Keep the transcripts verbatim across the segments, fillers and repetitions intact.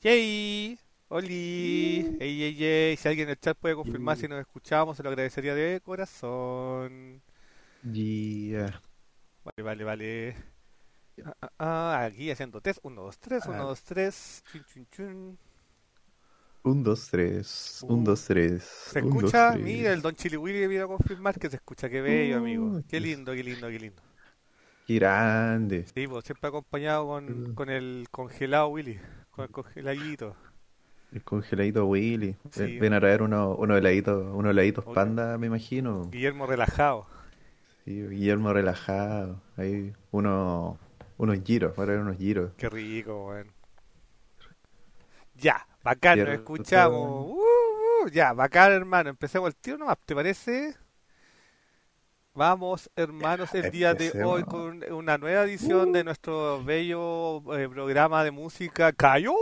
Yay, Oli, ey, ey, ey. Si alguien en el chat puede confirmar Y si nos escuchamos, se lo agradecería de corazón. yeah. Vale, vale, vale. Ah, ah, ah, aquí haciendo test. Uno, dos, tres, uno, Ah, dos, tres. Chun, chun, chun. un, dos, tres. Un, Uh, dos, tres. ¿Se Un, dos, escucha? Mira, el tres. Don Chili Willy vino a confirmar que se escucha. Qué bello, amigo. Uh, Qué pues, lindo, qué lindo, qué lindo. qué grande. Sí, pues siempre acompañado con, Uh, con el congelado Willy. Con el congeladito. El congeladito Willy. Ven, Sí, ven a traer unos uno heladitos, unos heladitos o- panda, me imagino. Guillermo relajado. Sí, Guillermo relajado. Ahí unos, unos giros, para ver unos giros. Qué rico, weón. Ya, bacán, nos escuchamos. ¿Cierto? Uh, uh, ya, bacán, hermano. Empecemos el tiro nomás, ¿te parece? Vamos, hermanos, el día de hoy Empecemos. con una nueva edición de Uh, nuestro bello eh, programa de música Cayo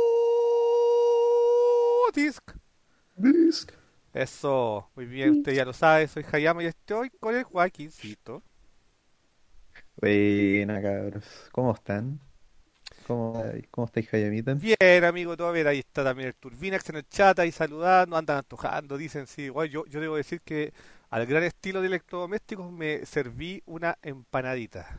Disc. disc. Eso, muy bien, usted ya lo sabe, soy Hayama y estoy con el Joaquincito. Buena, cabros. ¿Cómo están? ¿Cómo, cómo estáis, Jayamita? Bien, amigo, todo bien, ahí está también el Turbinax en el chat, ahí saludando, andan antojando, dicen, sí, igual yo, yo debo decir que al gran estilo de electrodomésticos me serví una empanadita.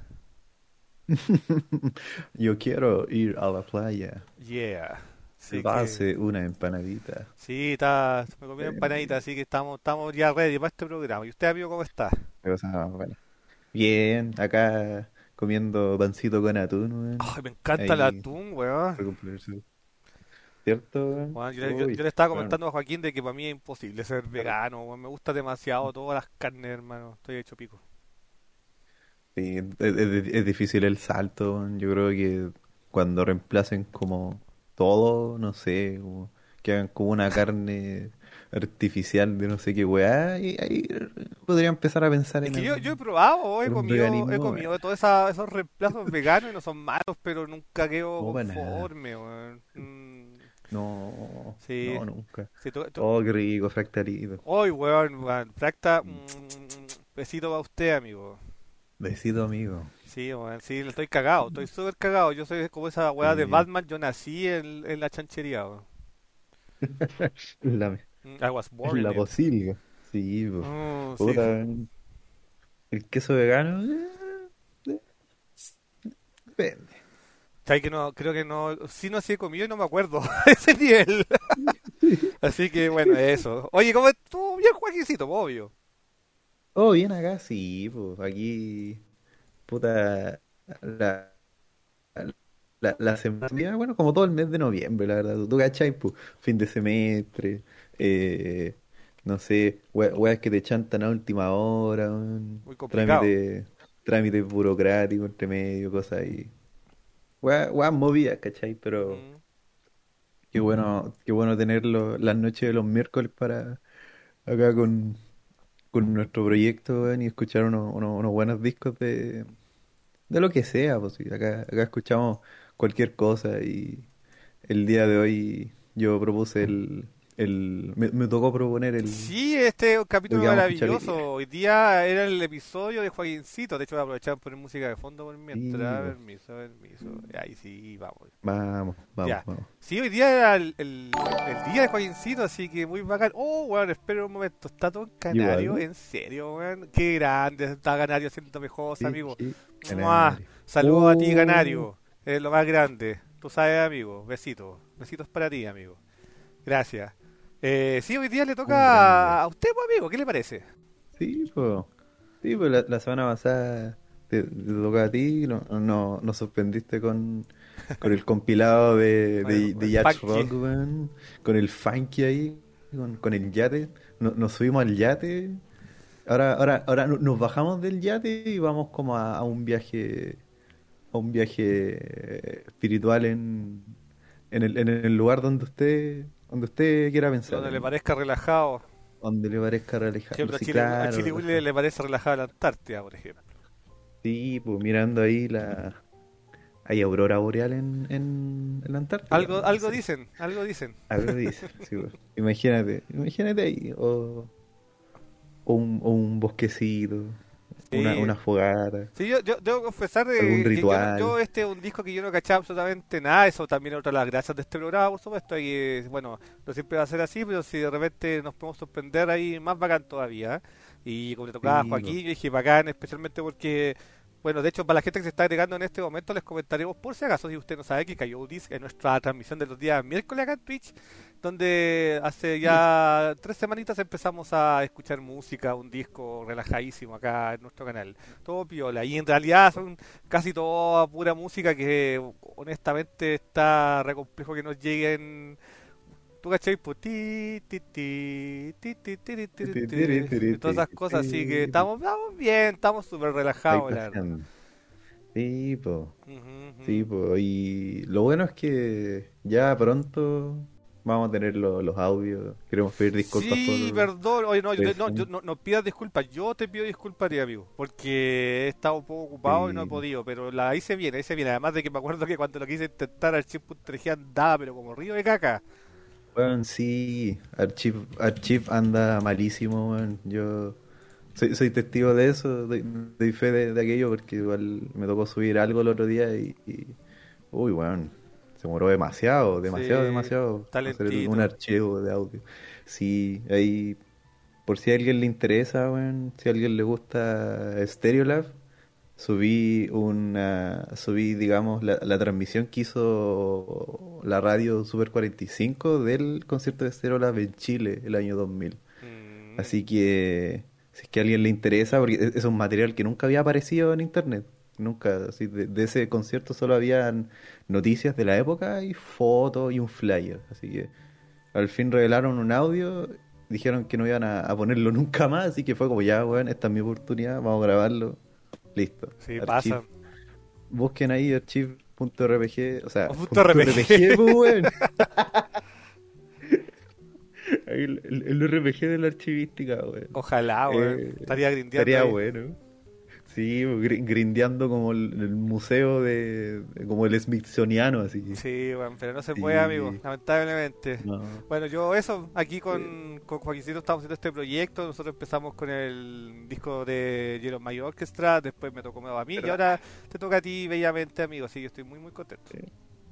Yo quiero ir a la playa. Yeah. Así que, Dase una empanadita. sí, está, me comí una empanadita, Eh, así que estamos, estamos ya ready para este programa. ¿Y usted, amigo, cómo está? qué cosa más buena. Bien, acá comiendo pancito con atún, weón. Ay, me encanta el Ahí, atún, weón. para cumplirse. ¿Cierto, weón? Bueno, yo, yo- yo Uy, le estaba bueno. comentando a Joaquín de que para mí es imposible ser vegano, weón. Me gusta demasiado todas las carnes, hermano. Estoy hecho pico. Sí, es, es- es difícil el salto, weón. Yo creo que cuando reemplacen como todo, no sé, como que hagan como una carne artificial de no sé qué weá, ahí, ahí podría empezar a pensar Es en que yo, yo he el, probado, he en un comido, he veganismo, comido weón. de todos esa- esos reemplazos veganos y no son malos, pero nunca quedo No para nada. conforme, weón. Mm, No, sí, no, nunca. sí, tú- tú- Oh, qué rico, fractalito. Hoy, weón, weón, Fracta, mm, besito para usted, amigo. Besito, amigo. Sí, weón, sí, le estoy cagado, estoy súper cagado. Yo soy como esa weá de Sí. Batman, yo nací en, en la chanchería, weón. La, Mm, I was born in la it. posilga. Sí, po. Mm, sí. Puta, el queso vegano, eh, eh, depende. Sabes que no, creo que no, sí no sí he comido y no me acuerdo a ese nivel. Así que bueno, eso. Oye, ¿cómo estuvo bien, Joaquincito? Obvio. Oh, bien acá, sí, pues aquí, puta, la, la, la semana, bueno, como todo el mes de noviembre, la verdad, tú cachai, pues, fin de semestre, eh, no sé, we- weas que te chantan a última hora, weón, Muy complicado. trámites, trámites burocráticos entre medio, cosas ahí. Weas, weas movidas, ¿cachai? Pero Mm. qué bueno, qué bueno tenerlo las noches de los miércoles para acá con, con nuestro proyecto, weón, y escuchar unos, unos, unos buenos discos de, de lo que sea, pues sí, acá, acá escuchamos cualquier cosa y el día de hoy yo propuse el, el me, me tocó proponer el, Sí, este es un lo capítulo que vamos a escuchar hoy día. maravilloso. Hoy día era el episodio de Joaquincito. De hecho, voy a aprovechar para poner música de fondo por Sí, mientras. pues, Permiso, permiso. Ahí sí, vamos. vamos, vamos, Ya. vamos. Sí, hoy día era el, el, el día de Joaquincito, así que muy bacán. Oh, weón, espera un momento. ¿Está todo en Canario? Igual, ¿En serio, weón? Qué grande está Canario haciendo mejor, sí, amigo. sí, ¡Mua! canario. Saludos a ti, Oh, Canario. Es lo más grande. Tú sabes, amigo. Besitos. Besitos para ti, amigo. Gracias. Eh, sí, hoy día le un grande. toca a usted, pues, amigo. ¿Qué le parece? Sí, pues, sí, pues la, la semana pasada te, te tocó a ti, no, no, nos sorprendiste con, con el compilado de, Con el, de, de el Yacht funky. Rock, weón, con el funky ahí, con, con el yate. No- nos subimos al yate. Ahora, ahora, ahora no- nos bajamos del yate y vamos como a, a un viaje, a un viaje espiritual en, en el, en el lugar donde usted, donde usted quiera pensar, Donde le hermano. parezca relajado. Donde le parezca relajado. Ejemplo, a Sí, Chile, a claro, Chile Willy le, relajado. le parece relajada la Antártida, por ejemplo. Sí, pues mirando ahí la... Hay aurora boreal en, en, en la Antártica, Algo, pues, no algo sé. dicen, algo dicen. Algo dice, sí, pues. Imagínate, imagínate ahí, o, o un, o un bosquecito, una, Sí, una fogata, sí, yo, yo debo confesar algún de que yo, no- yo ritual. este es un disco que yo no cachaba absolutamente nada, eso también es otra de las gracias de este programa, por supuesto, y eh, bueno, no siempre va a ser así, pero si de repente nos podemos sorprender ahí, más bacán todavía. ¿Eh? Y como le tocaba a Sí, Joaquín, po. yo dije bacán, especialmente porque, bueno, de hecho, para la gente que se está agregando en este momento, les comentaremos por si acaso, si usted no sabe, que cayó un disc en nuestra transmisión de los días miércoles acá en Twitch, donde hace ya tres semanitas empezamos a escuchar música, un disco relajadísimo acá en nuestro canal. Todo piola. Y en realidad son casi toda pura música que honestamente está re complejo que nos lleguen. ¿Tú cachai? Pues ti, ti, ti, ti, ti, ti, ti, Ti, ti, ti, ti, tiri, y tiri, ti, todas esas cosas, así que tiri. estamos, estamos bien, estamos súper Ahí relajados, la verdad. paseando. Sí, po. Ujú, Sí, ujú. po. Y lo bueno es que ya pronto vamos a tener lo- los audios. Queremos pedir disculpas Sí, por perdón. Oye, no, yo, no, eso. yo- no, no pidas disculpas. Yo te pido disculpas, tío, amigo, porque he estado un poco ocupado y no he Sí. podido, pero la hice bien, la hice bien. Además de que me acuerdo que cuando lo quise intentar, Archive.exe andaba, pero como río de caca. Bueno, sí, Archive, Archive anda malísimo, weón. Yo soy, soy testigo de eso, doy, doy fe de, de aquello porque igual me tocó subir algo el otro día y, y- uy, weón, se demoró demasiado, demasiado, Sí, demasiado hacer el- un talentito. archivo de audio. Sí, ahí, por si a alguien le interesa, weón, si a alguien le gusta Stereolab, subí una, subí, digamos, la, la transmisión que hizo la radio Super cuarenta y cinco del concierto de Stereolab en Chile el año dos mil. Mm, Así que, si es que a alguien le interesa, porque es es un material que nunca había aparecido en internet. Nunca, así, de, de ese concierto solo habían noticias de la época y fotos y un flyer. Así que al fin revelaron un audio, dijeron que no iban a, a ponerlo nunca más, así que fue como ya, weón, esta es mi oportunidad, vamos a grabarlo. Listo. sí, Archive. pasa. Busquen ahí archive.rpg, o sea, Un punto punto R P G. .rpg, pues, weón. Ahí el, el, el R P G de la archivística, weón. Ojalá, weón. Eh, Estaría grindeando estaría ahí. bueno. Sí, gri- grindeando como el, el museo de, de- como el Smithsoniano, así. Sí, bueno, pero no se puede, amigo, Sí, lamentablemente. no. Bueno, yo eso, aquí Eh, con, con Joaquincito estamos haciendo este proyecto, nosotros empezamos con el disco de Jerome My Orchestra, después me tocó a mí y ¿verdad? ahora te toca a ti bellamente, amigo, así que estoy muy muy contento. Sí.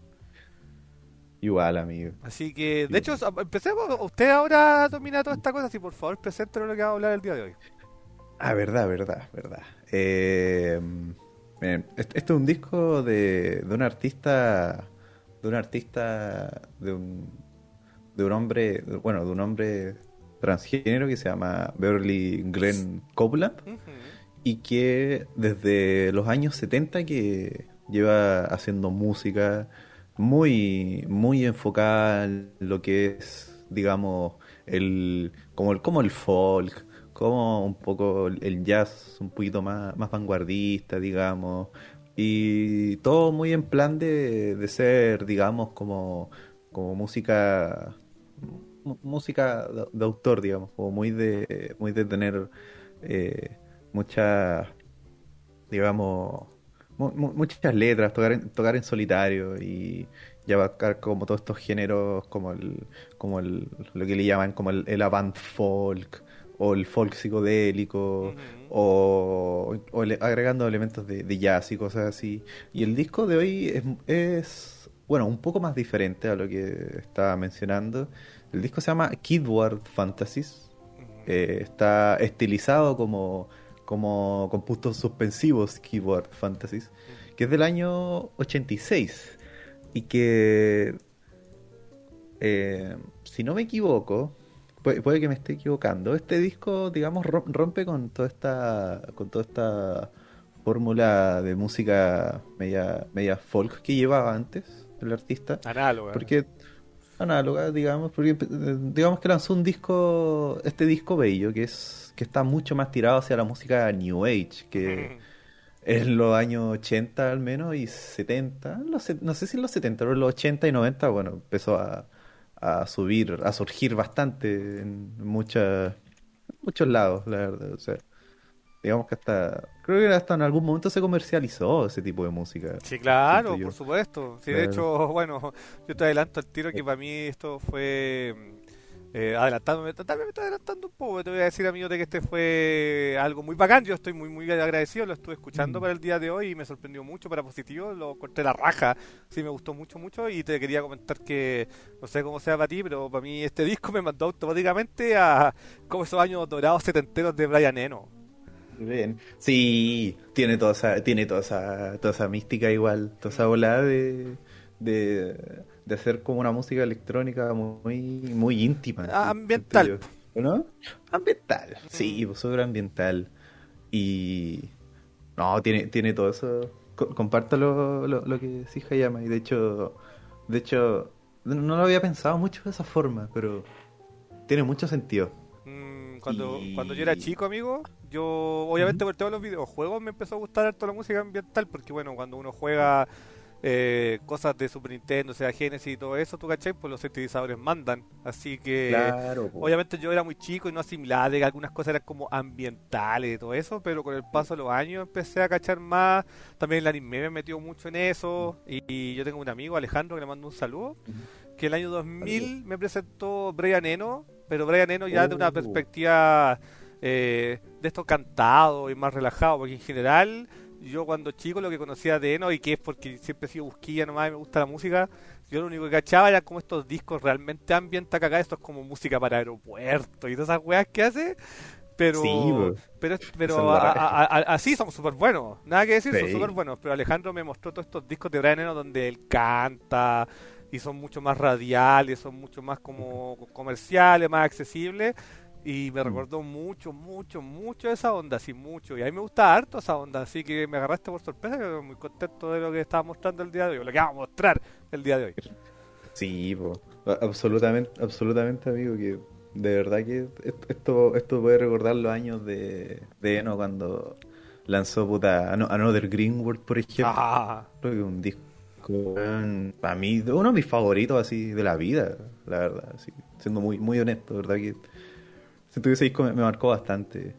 Igual, amigo. Así que, de hecho, Igual. empecemos, usted ahora domina toda esta cosa, así por favor, preséntenos lo que vamos a hablar el día de hoy. Ah, verdad, verdad, verdad. Eh, miren, este, este es un disco de, de un artista, de un artista, de un, de un hombre, de- bueno, de un hombre transgénero que se llama Beverly Glenn Copeland Ujú. y que desde los años setenta que lleva haciendo música muy, muy enfocada en lo que es, digamos, el, como el, como el folk, como un poco el el jazz un poquito más, más vanguardista, digamos, y todo muy en plan de, de ser, digamos, como, como música, mu- música de, de autor, digamos, como muy de, muy de tener eh, muchas, digamos, mu- mu- muchas letras, tocar en, tocar en solitario y, y abarcar como todos estos géneros, como el, como el, lo que le llaman como el, el avant folk o el folk psicodélico Ujú. o, o le- agregando elementos de, de jazz y cosas así. Y el disco de hoy es, es, bueno, un poco más diferente a lo que estaba mencionando. El disco se llama Kidward Fantasies. Ujú. Eh, está estilizado como, como con puntos suspensivos Keyboard Fantasies, que es del año ochenta y seis y que, eh, si no me equivoco, puede, puede que me esté equivocando, este disco, digamos, rom- rompe con toda esta, con toda esta fórmula de música media, media folk que llevaba antes el artista, Análoga. porque análoga, digamos, porque eh, digamos que lanzó un disco, este disco bello, que es que está mucho más tirado hacia la música New Age, que Ujú. en los años ochenta al menos y setenta, en los se- no sé si en los setenta, pero en los ochenta y noventa, bueno, empezó a, a subir, a surgir bastante en muchas, muchos lados, la verdad, o sea, digamos que hasta, creo que hasta en algún momento se comercializó ese tipo de música, Sí, siento claro, por yo. supuesto. Sí, de Claro. hecho, bueno, yo te adelanto al tiro que para mí esto fue eh, adelantándome, tal vez me está adelantando un poco, te voy a decir, amigo, de que este fue algo muy bacán. Yo estoy muy, muy agradecido, lo estuve escuchando Mm. para el día de hoy y me sorprendió mucho para positivo, lo encontré la raja, sí, me gustó mucho, mucho. Y te quería comentar que, no sé cómo sea para ti, pero para mí este disco me mandó automáticamente a como esos años dorados setenteros de Brian Eno. Bien. Sí, tiene toda esa, tiene toda esa, toda esa mística igual, toda esa volada de, de, de hacer como una música electrónica muy, muy íntima, Ah, sí, siento ambiental. yo. ¿No? Ambiental, sí, Mm. pues súper ambiental. Y no, tiene, tiene todo eso. Co- comparto lo, lo, lo que decís, Hayama. Y de hecho, de hecho, no no lo había pensado mucho de esa forma, pero tiene mucho sentido. Mm, cuando, cuando yo era Y chico, amigo, yo ujú, obviamente por todos los videojuegos me empezó a gustar harto la música ambiental, porque bueno, cuando uno juega eh, cosas de Super Nintendo, o sea, Genesis y todo eso, tú cachai, pues los sintetizadores mandan. Así que claro, po. obviamente yo era muy chico y no asimilaba de que algunas cosas eran como ambientales y todo eso, pero con el paso de los años empecé a cachar más. También el anime me metió mucho en eso. Y, y yo tengo un amigo, Alejandro, que le mando un saludo, Ujú. que el año Saludos. dos mil me presentó Brian Eno, pero Brian Eno ya de una Oh, perspectiva eh, de esto cantado y más relajado, porque en general yo cuando chico lo que conocía de Eno, y que es porque siempre he sido busquilla nomás y me gusta la música, yo lo único que cachaba era como estos discos realmente ambienta cagada, esto es como música para aeropuertos y todas esas weas que hace, sí, pero po. pero Esa es pero la a- raja. a- a- así son súper buenos, nada que decir, son súper Sí. buenos, pero Alejandro me mostró todos estos discos de Brian Eno donde él canta y son mucho más radiales, son mucho más como comerciales, más accesibles. Y me Mm. recordó mucho, mucho, mucho esa onda, así mucho. Y a mí me gusta harto esa onda, así que me agarraste por sorpresa. Yo muy contento de lo que estaba mostrando el día de hoy, lo que vamos a mostrar el día de hoy. Sí, po. A- Absolutamente, absolutamente, amigo, que de verdad que est- esto, esto puede recordar los años de, de Eno cuando lanzó puta Ano- Another Green World, por ejemplo, Ah, que es un disco para mí, uno de mis favoritos así de la vida, la verdad, así, siendo muy, muy honesto, ¿verdad? Que siento que ese disco me, me marcó bastante.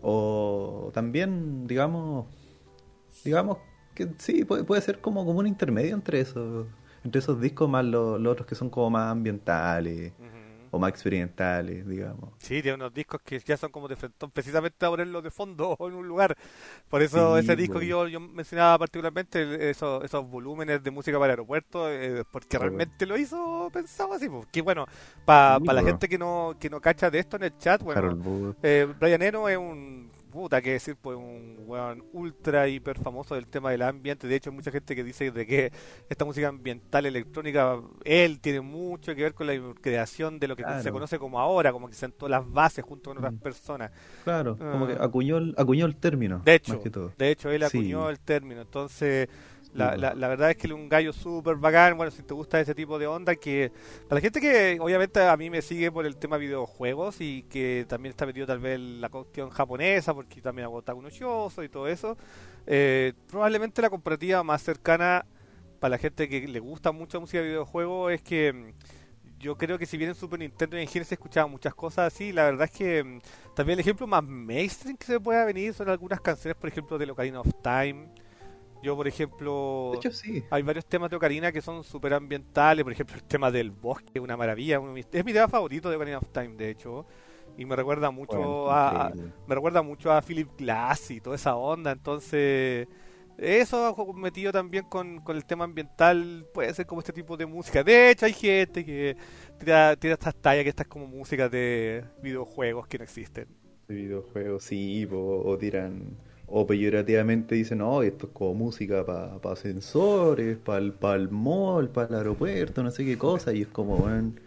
O también, digamos, digamos que sí, puede, puede ser como, como un intermedio entre esos, entre esos discos más los, los otros que son como más ambientales ujú. o más experimentales, digamos. Sí, tiene unos discos que ya son como de frentón, precisamente a ponerlos de fondo o en un lugar. Por eso ese Sí, disco que po, yo, yo mencionaba particularmente, el- esos, esos volúmenes de música para aeropuertos, eh, porque claro. realmente lo hizo pensado así. Pues. Que bueno, para Sí, la po. gente que no, que no cacha de esto en el chat, bueno, Harold Wood. eh, Brian Eno es un, puta, que decir, pues un weón ultra hiper famoso del tema del ambiente. De hecho, hay mucha gente que dice de que esta música ambiental electrónica, él tiene mucho que ver con la creación de lo que se Claro. conoce como ahora, como que sentó las bases junto con otras Mm. personas. Claro, como que Ah, acuñó el, acuñó el término, de más hecho, que todo. de hecho, él acuñó Sí, el término. Entonces, sí, la, po. la, la verdad es que él es un gallo súper bacán. Bueno, si te gusta ese tipo de onda, que para la gente que obviamente a mí me sigue por el tema videojuegos y que también está metido tal vez en la cuestión japonesa, porque también hago Otaku no Shoujo y todo eso, eh, probablemente la comparativa más cercana para la gente que le gusta mucho la música de videojuegos es que mm, yo creo que si bien en Super Nintendo y en Genesis se escuchaban muchas cosas así, la verdad es que mm, también el ejemplo más mainstream que se pueda venir son algunas canciones, por ejemplo, de Ocarina of Time. Yo, por De ejemplo, hecho, sí. hay varios temas de Ocarina que son súper ambientales, por ejemplo, el tema del bosque, una maravilla, uno de mis- es mi tema favorito de Ocarina of Time, de hecho, y me recuerda Bueno, mucho a, a- increíble. me recuerda mucho a Philip Glass y toda esa onda, entonces eso jo- metido también con, con el tema ambiental puede ser como este tipo de música. De hecho, hay gente que tira, tira estas tallas que estas como músicas de videojuegos que no existen. De videojuegos, sí, po, o tiran, o peyorativamente dicen, no, esto es como música para ascensores, para el, pa el mall, para el aeropuerto, no sé qué cosa, y es como, van,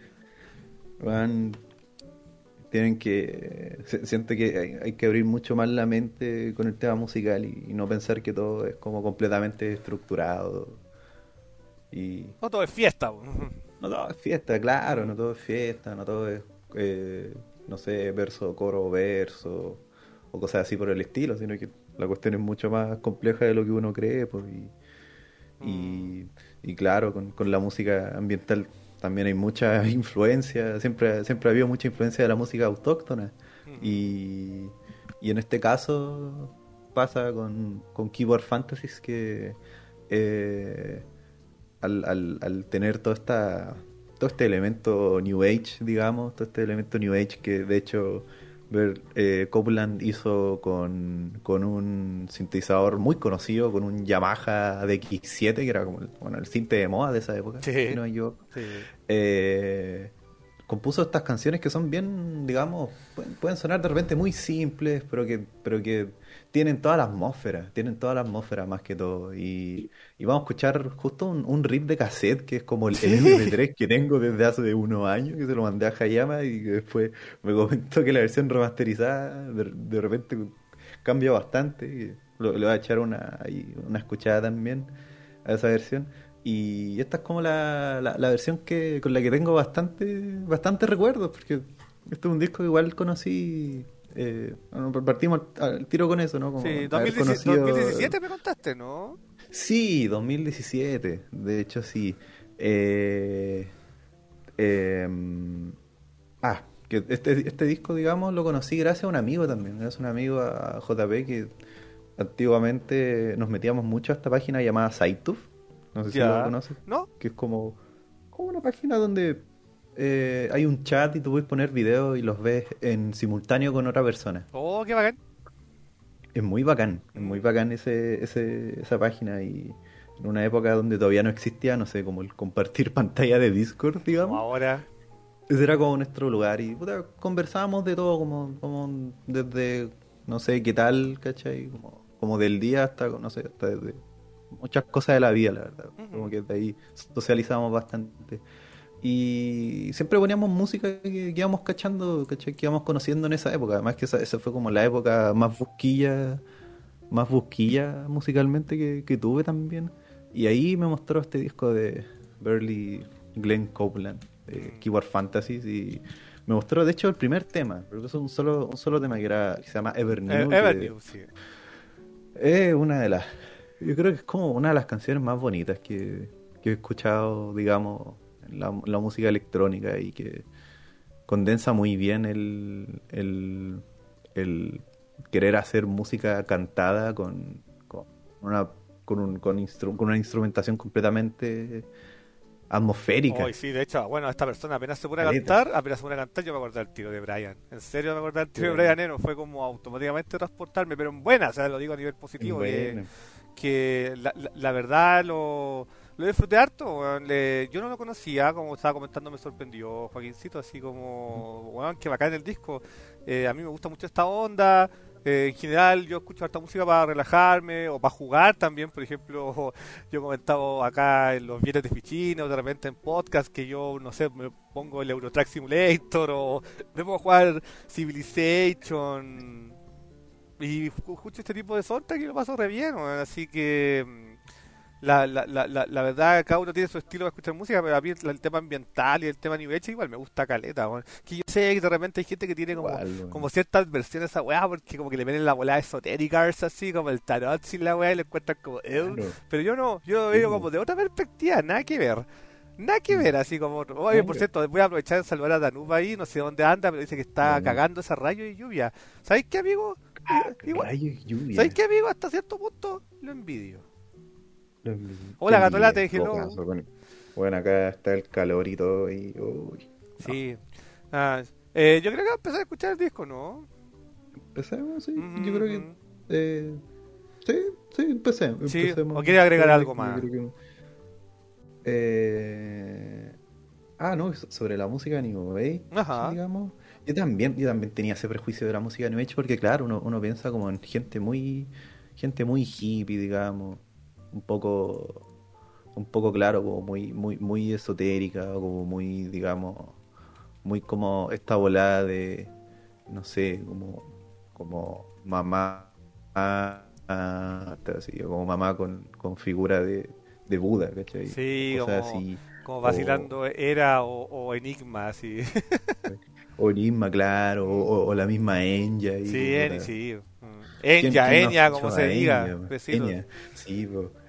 van, tienen que, se- siento que hay, hay que abrir mucho más la mente con el tema musical y, y no pensar que todo es como completamente estructurado y No todo es fiesta. no todo es fiesta, claro, no todo es fiesta, no todo es, eh, no sé, verso, coro, verso, o cosas así por el estilo, sino que la cuestión es mucho más compleja de lo que uno cree, pues, y, Mm, y, y claro, con, con la música ambiental también hay mucha influencia, siempre, siempre ha habido mucha influencia de la música autóctona, ujú. y, y en este caso pasa con, con Keyboard Fantasies que... eh, al, al, al tener toda esta, todo este elemento New Age, digamos, todo este elemento New Age que de hecho ver, eh, Copland hizo con, con un sintetizador muy conocido, con un Yamaha D X siete, que era como el, bueno, el sinte de moda de esa época, Sí, si no me equivoco. sí. Eh, compuso estas canciones que son bien, digamos, pueden, pueden sonar de repente muy simples, pero que, pero que tienen toda la atmósfera, tienen toda la atmósfera más que todo. Y, y vamos a escuchar justo un, un rip de cassette que es como el, el M P tres que tengo desde hace unos años, que se lo mandé a Hayama y que después me comentó que la versión remasterizada de, de repente cambia bastante. Y lo- le voy a echar una, ahí, una escuchada también a esa versión. Y esta es como la, la, la versión que con la que tengo bastante, bastante recuerdos, porque este es un disco que igual conocí, eh, bueno, partimos al, al tiro con eso, ¿no? Sí, Como haber dos mil diecisiete, conocido... me contaste, ¿no? Sí, dos mil diecisiete, de hecho sí. Eh, eh, ah, que este, este disco, digamos, lo conocí gracias a un amigo también, gracias a un amigo, a J P, que antiguamente nos metíamos mucho a esta página llamada SciTuf, no sé si lo Ya. conoces, ¿No? que es como, como una página donde eh, hay un chat y tú puedes poner videos y los ves en simultáneo con otra persona. Oh, qué bacán. Es muy bacán, es muy Mm, bacán ese, ese, esa página y en una época donde todavía no existía, no sé, como el compartir pantalla de Discord, como digamos. ahora. Ese era como nuestro lugar y puta, conversábamos de todo, como, como desde, no sé, qué tal, ¿cachai? Como, como del día hasta, no sé, hasta desde muchas cosas de la vida, la verdad. Como Ujú. que de ahí socializábamos bastante. Y siempre poníamos música que, que íbamos cachando, ¿cachai? Que íbamos conociendo en esa época. Además que esa, esa fue como la época más busquilla, más busquilla musicalmente que, que tuve también. Y ahí me mostró este disco de Burley Glenn Copeland, de Mm. Keyboard Fantasies, y me mostró de hecho el primer tema, porque es un solo, un solo tema que era, que se llama Ever Eh, New, que Evernew, sí. es una de las, yo creo que es como una de las canciones más bonitas que, que he escuchado, digamos, en la, la música electrónica y que condensa muy bien el, el, el querer hacer música cantada con, con una, con, un, con, instru- con una instrumentación completamente Hoy atmosférica. sí, de hecho, bueno, esta persona apenas se pone a Caleta. cantar, apenas se pone a cantar, yo me acordé del tiro de Brian. En serio me acordé del tiro de Eh, Brian Eno, fue como automáticamente transportarme, pero en buena, o sea, lo digo a nivel positivo, que, bueno, que la, la- la verdad lo, lo disfruté harto, weón. Le- yo no lo conocía, como estaba comentando me sorprendió Joaquincito, así como, weón, que bacán el disco. Eh, a mí me gusta mucho esta onda. Eh, en general yo escucho harta música para relajarme o para jugar también, por ejemplo, yo he comentado acá en los viernes de Fichino, de repente en podcast, que yo, no sé, me pongo el Eurotrack Simulator o me pongo a jugar Civilization y escucho este tipo de soundtrack y lo paso re bien, weón. Así que mm, la, la, la, la, la verdad, cada uno tiene su estilo de escuchar música, pero a mí el, el tema ambiental y el tema New Age igual me gusta caleta, weón. Que yo sé que de repente hay gente que tiene como, igual, como bueno. ciertas versiones a esa weá, porque como que le ven la volada esotérica, así como el tarot sin la weá y le encuentran como, "Ew". Claro. Pero yo no, yo lo Sí, veo po. como de otra perspectiva, nada que ver. Nada que Mm. ver, así como, oye, No, por pero, cierto, voy a aprovechar de saludar a Danuba ahí, no sé dónde anda, pero dice que está bueno, cagando ese rayo y lluvia. ¿Sabéis qué, amigo? I- Igual, rayos y ¿sabéis lluvia. qué, amigo? Hasta cierto punto lo envidio. Lo envi- Qué Hola, Gatola, te envidia, en dije todo no. caso. Bueno, bueno, acá está el calor y todo y uy, no. Sí. Ah, eh, yo creo que voy a empezar a escuchar el disco, ¿no? Empecemos, sí. Ujú, Yo creo ujú. que eh, sí, sí, empecé, Sí, o empecemos quieres agregar por el algo disco, yo más. creo que eh, ah, no, so- sobre la música New Age, Ajá. digamos. Yo también, yo también tenía ese prejuicio de la música New Age porque claro, uno, uno piensa como en gente muy gente muy hippie, digamos, un poco un poco claro, como muy muy muy esotérica, o como muy, digamos, muy como esta volada de no sé, como como mamá ah, ah, así, o como mamá con, con figura de, de Buda, ¿cachai? O Sí, cosas como, así, como o vacilando era o, o Enigma, así. o Nisma, claro, Mm. o, o la misma Enya y que Sí, Eni, puta. sí. Mm. ¿Quién, Enya, quién no Enya, como escuchó se a diga. Enya? Besitos. Enya, sí, po.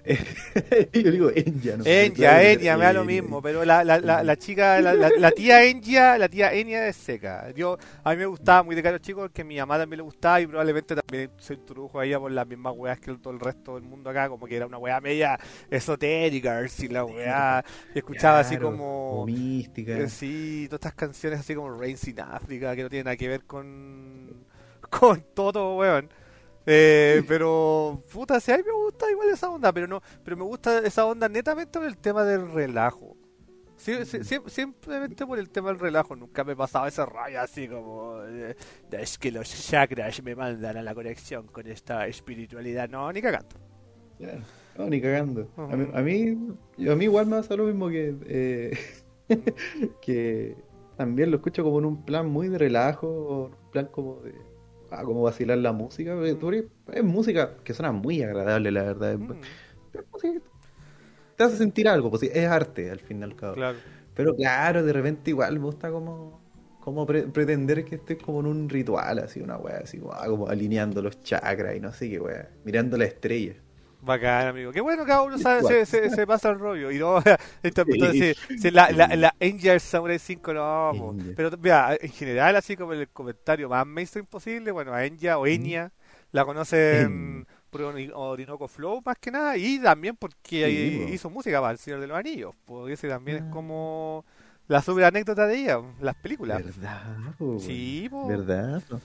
Yo digo Enya, no sé, claro Enya, que Enya, me da lo Enya, mismo, pero la, la, la, la Enya. chica, la, la, la tía Enya, la tía Enya es seca. Yo, a mí me gustaba muy de caro chico porque a mi mamá también le gustaba y probablemente también se introdujo a ella por las mismas weas que todo el resto del mundo acá, como que era una wea media esotérica, así la Esotérica, wea, y escuchaba así claro, como como, eh, mística. sí, todas estas canciones así como Rains in Africa, que no tienen nada que ver con, con todo, weón. Eh, pero, puta, si a mí me gusta igual esa onda, pero no, pero me gusta esa onda netamente por el tema del relajo. Sí, sí, Mm. sí, simplemente por el tema del relajo, nunca me pasaba ese rayo así como eh, es que los chakras me mandan a la conexión con esta espiritualidad, no, ni cagando. Claro. No, ni cagando. A mí, Ujú, a mí, a mí igual me pasa lo mismo que, eh, ujú, que también lo escucho como en un plan muy de relajo, o en un plan como de, ah, como vacilar la música. Porque tú eres- es música que suena muy agradable, la verdad. ujú, Es, ujú, es música que te hace sentir algo, pues sí, es arte al fin y al cabo. claro. Pero claro, de repente igual me gusta como, como pre- pretender que estoy como en un ritual, así, una wea, así, como, ah, como alineando los chakras y no sé qué wea, mirando la estrella. Bacán, amigo. Qué bueno, cada uno sabe, Igual. se, se, se pasa el rollo. Y no, Sí, entonces, si la, la, sí. la Angel Samurai cinco no, po. Enya. Pero mira, en general, así como el comentario más mainstream posible, bueno, a Enya o ¿Mm? Enya la Enya. conocen por Ori- Orinoco Flow más que nada, y también porque Sí, ahí po. hizo música para El Señor de los Anillos. Pues ese también es Ah, como la super anécdota de ella, las películas. ¿verdad, po, weón? Sí, pues, ¿Verdad, po?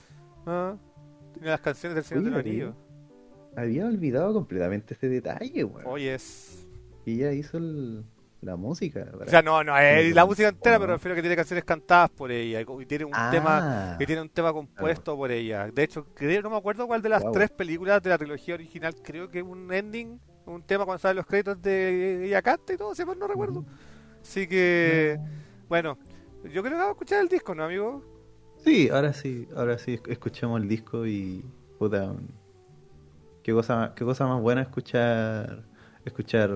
tiene las canciones del Señor de Oye, los había, Anillos. había olvidado completamente este detalle, weón. Oye, es. Y ella hizo el- la música O sea, para no, no Señor es de la los música Anillos, ¿o entera, pero no? refiero que tiene canciones cantadas por ella y co- y tiene un tema y Ah, tiene un tema claro. compuesto por ella. De hecho, creo, no me acuerdo cuál de las Wow. tres películas de la trilogía original, creo que un ending, un tema cuando salen los créditos de ella canta y todo, si mal no recuerdo. Así que, Ah. bueno, yo creo que vamos a escuchar el disco, ¿no, amigo? Sí, ahora sí, ahora sí, esc- escuchemos el disco y puta, qué cosa, qué cosa más buena escuchar, escuchar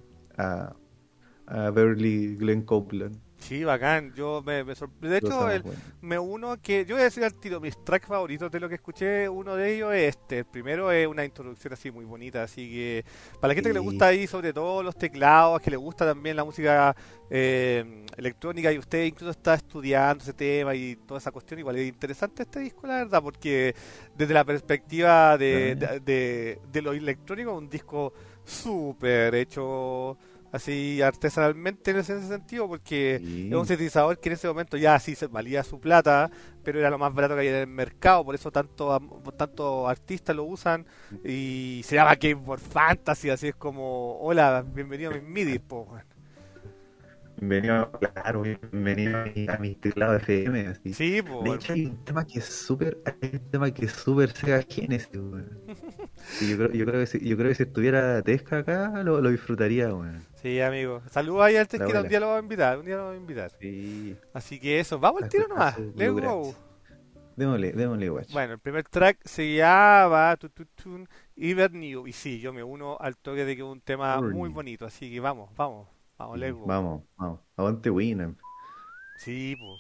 a, a Beverly Glenn Copeland. Sí, bacán. Yo me, me sorpre- De Qué cosa hecho, más el- buena. me uno que. Yo voy a decir al tiro, mis tracks favoritos de lo que escuché, uno de ellos es este. El primero es una introducción así muy bonita. Así que, para la gente que le gusta Sí. ahí, sobre todo los teclados, que le gusta también la música eh, electrónica, y usted incluso está estudiando ese tema y toda esa cuestión, igual es interesante este disco, la verdad, porque desde la perspectiva de, ¿Verdad? de, de- de lo electrónico, es un disco súper hecho así artesanalmente en ese sentido, porque es un Sí. sintetizador que en ese momento ya sí se valía su plata, pero era lo más barato que había en el mercado, por eso tantos tanto artistas lo usan y se llama Keyboard Fantasy, así es como, hola, bienvenido a mis midis, po, weón. Bienvenido, claro, bienvenido a mi, a mi teclado F M, así. Sí, po, De weón. hecho, hay un tema que es súper, hay un tema que es súper Sega Genesis, weón. Y yo creo, yo creo que si, yo creo que si estuviera Tesca acá, lo, lo disfrutaría, weón. Sí, amigo. Saludos ahí al La Tesquita, un abuela. día lo va a invitar, un día lo va a invitar. Sí, Así que eso, vamos al a tiro escuchar nomás, su let's go. Bluegrass. Démosle, démosle, guacho. Bueno, el primer track se llama tu, tu, tun, Ever New. Y sí, yo me uno al toque de que es un tema muy Burning. bonito. Así que vamos, vamos, vamos, let's Sí, go. vamos, vamos. Aguante Winamp, Sí, pues,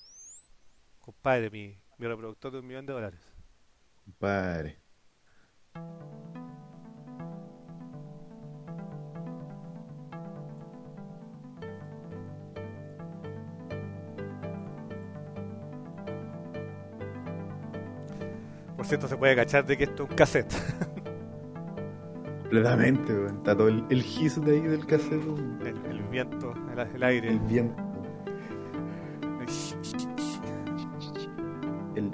compadre, mi, mi reproductor de un millón de dólares. compadre. Por cierto, se puede cachar de que esto es un cassette. Completamente, weón. Está todo el, el hiss de ahí del cassette, weón. El, el viento, el, el El aire. viento. El sh- sh- sh- El...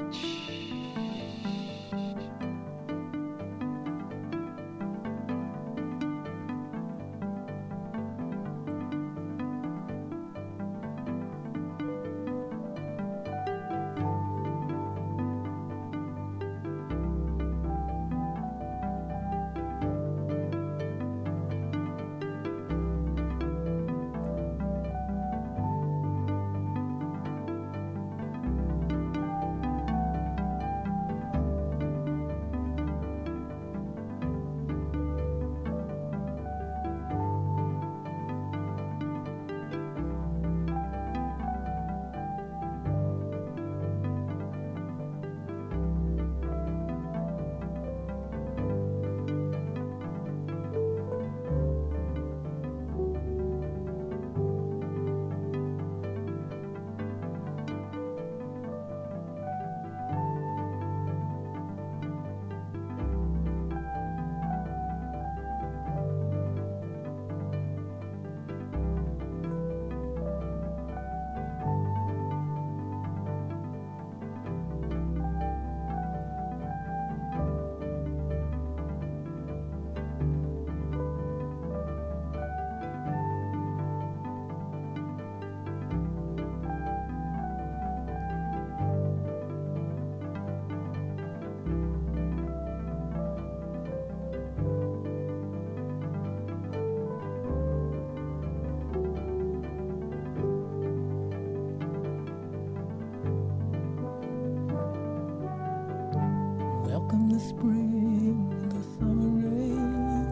Welcome the spring, the summer rain,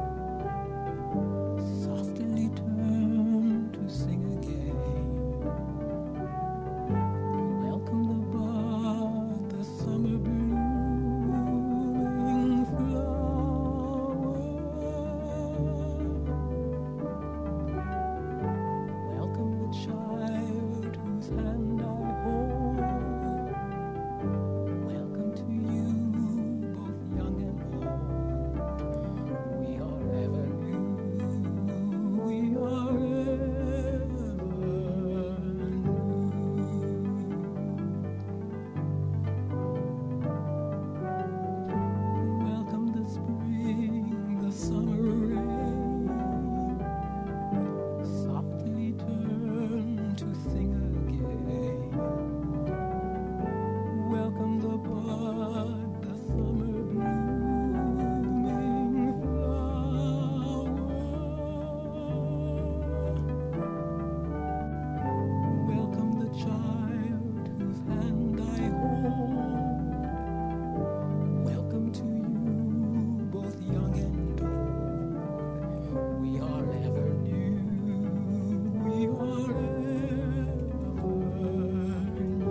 softly turn to sing again. Welcome the bud, the summer blooming flower. Welcome the child whose hand I hold. Welcome to you, both young and old. We are ever new. We are ever new. Welcome the spring, the summer rain, softly turn to sing again. Welcome the bud, the summer blooming flower. Welcome the child whose hand I hold. Welcome to you, both young and old. We are ever new. We are ever new.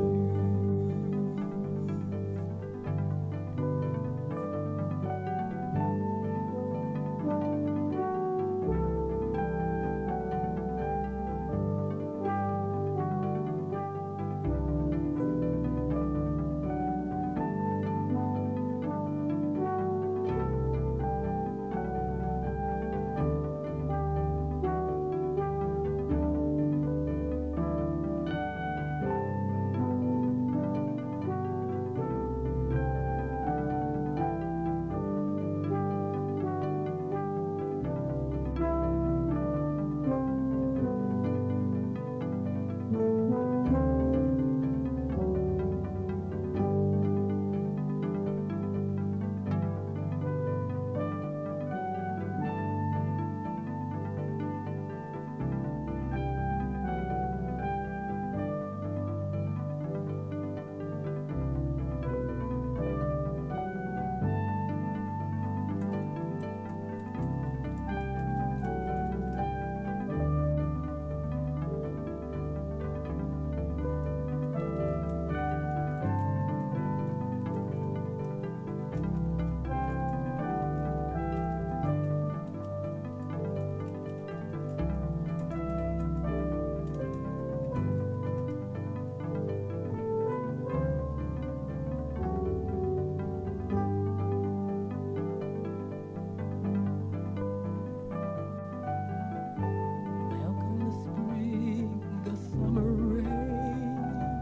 Welcome the spring, the summer rain,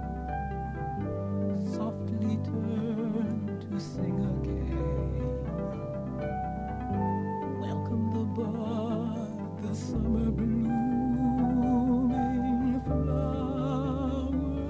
softly turn to sing again. Welcome the bud, the summer blooming flower.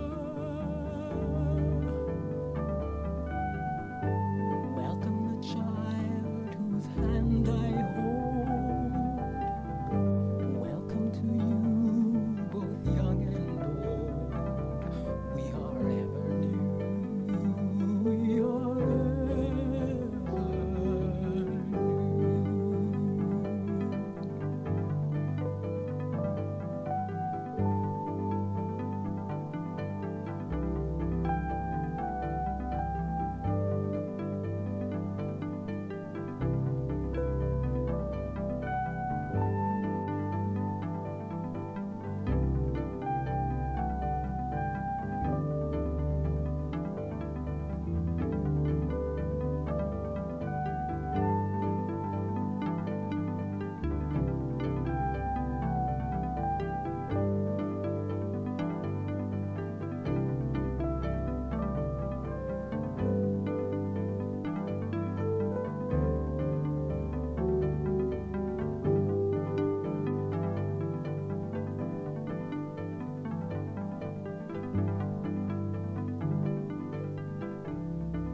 Welcome the child whose hand I hold. Welcome to you, both young and old. We are ever new. We are ever new.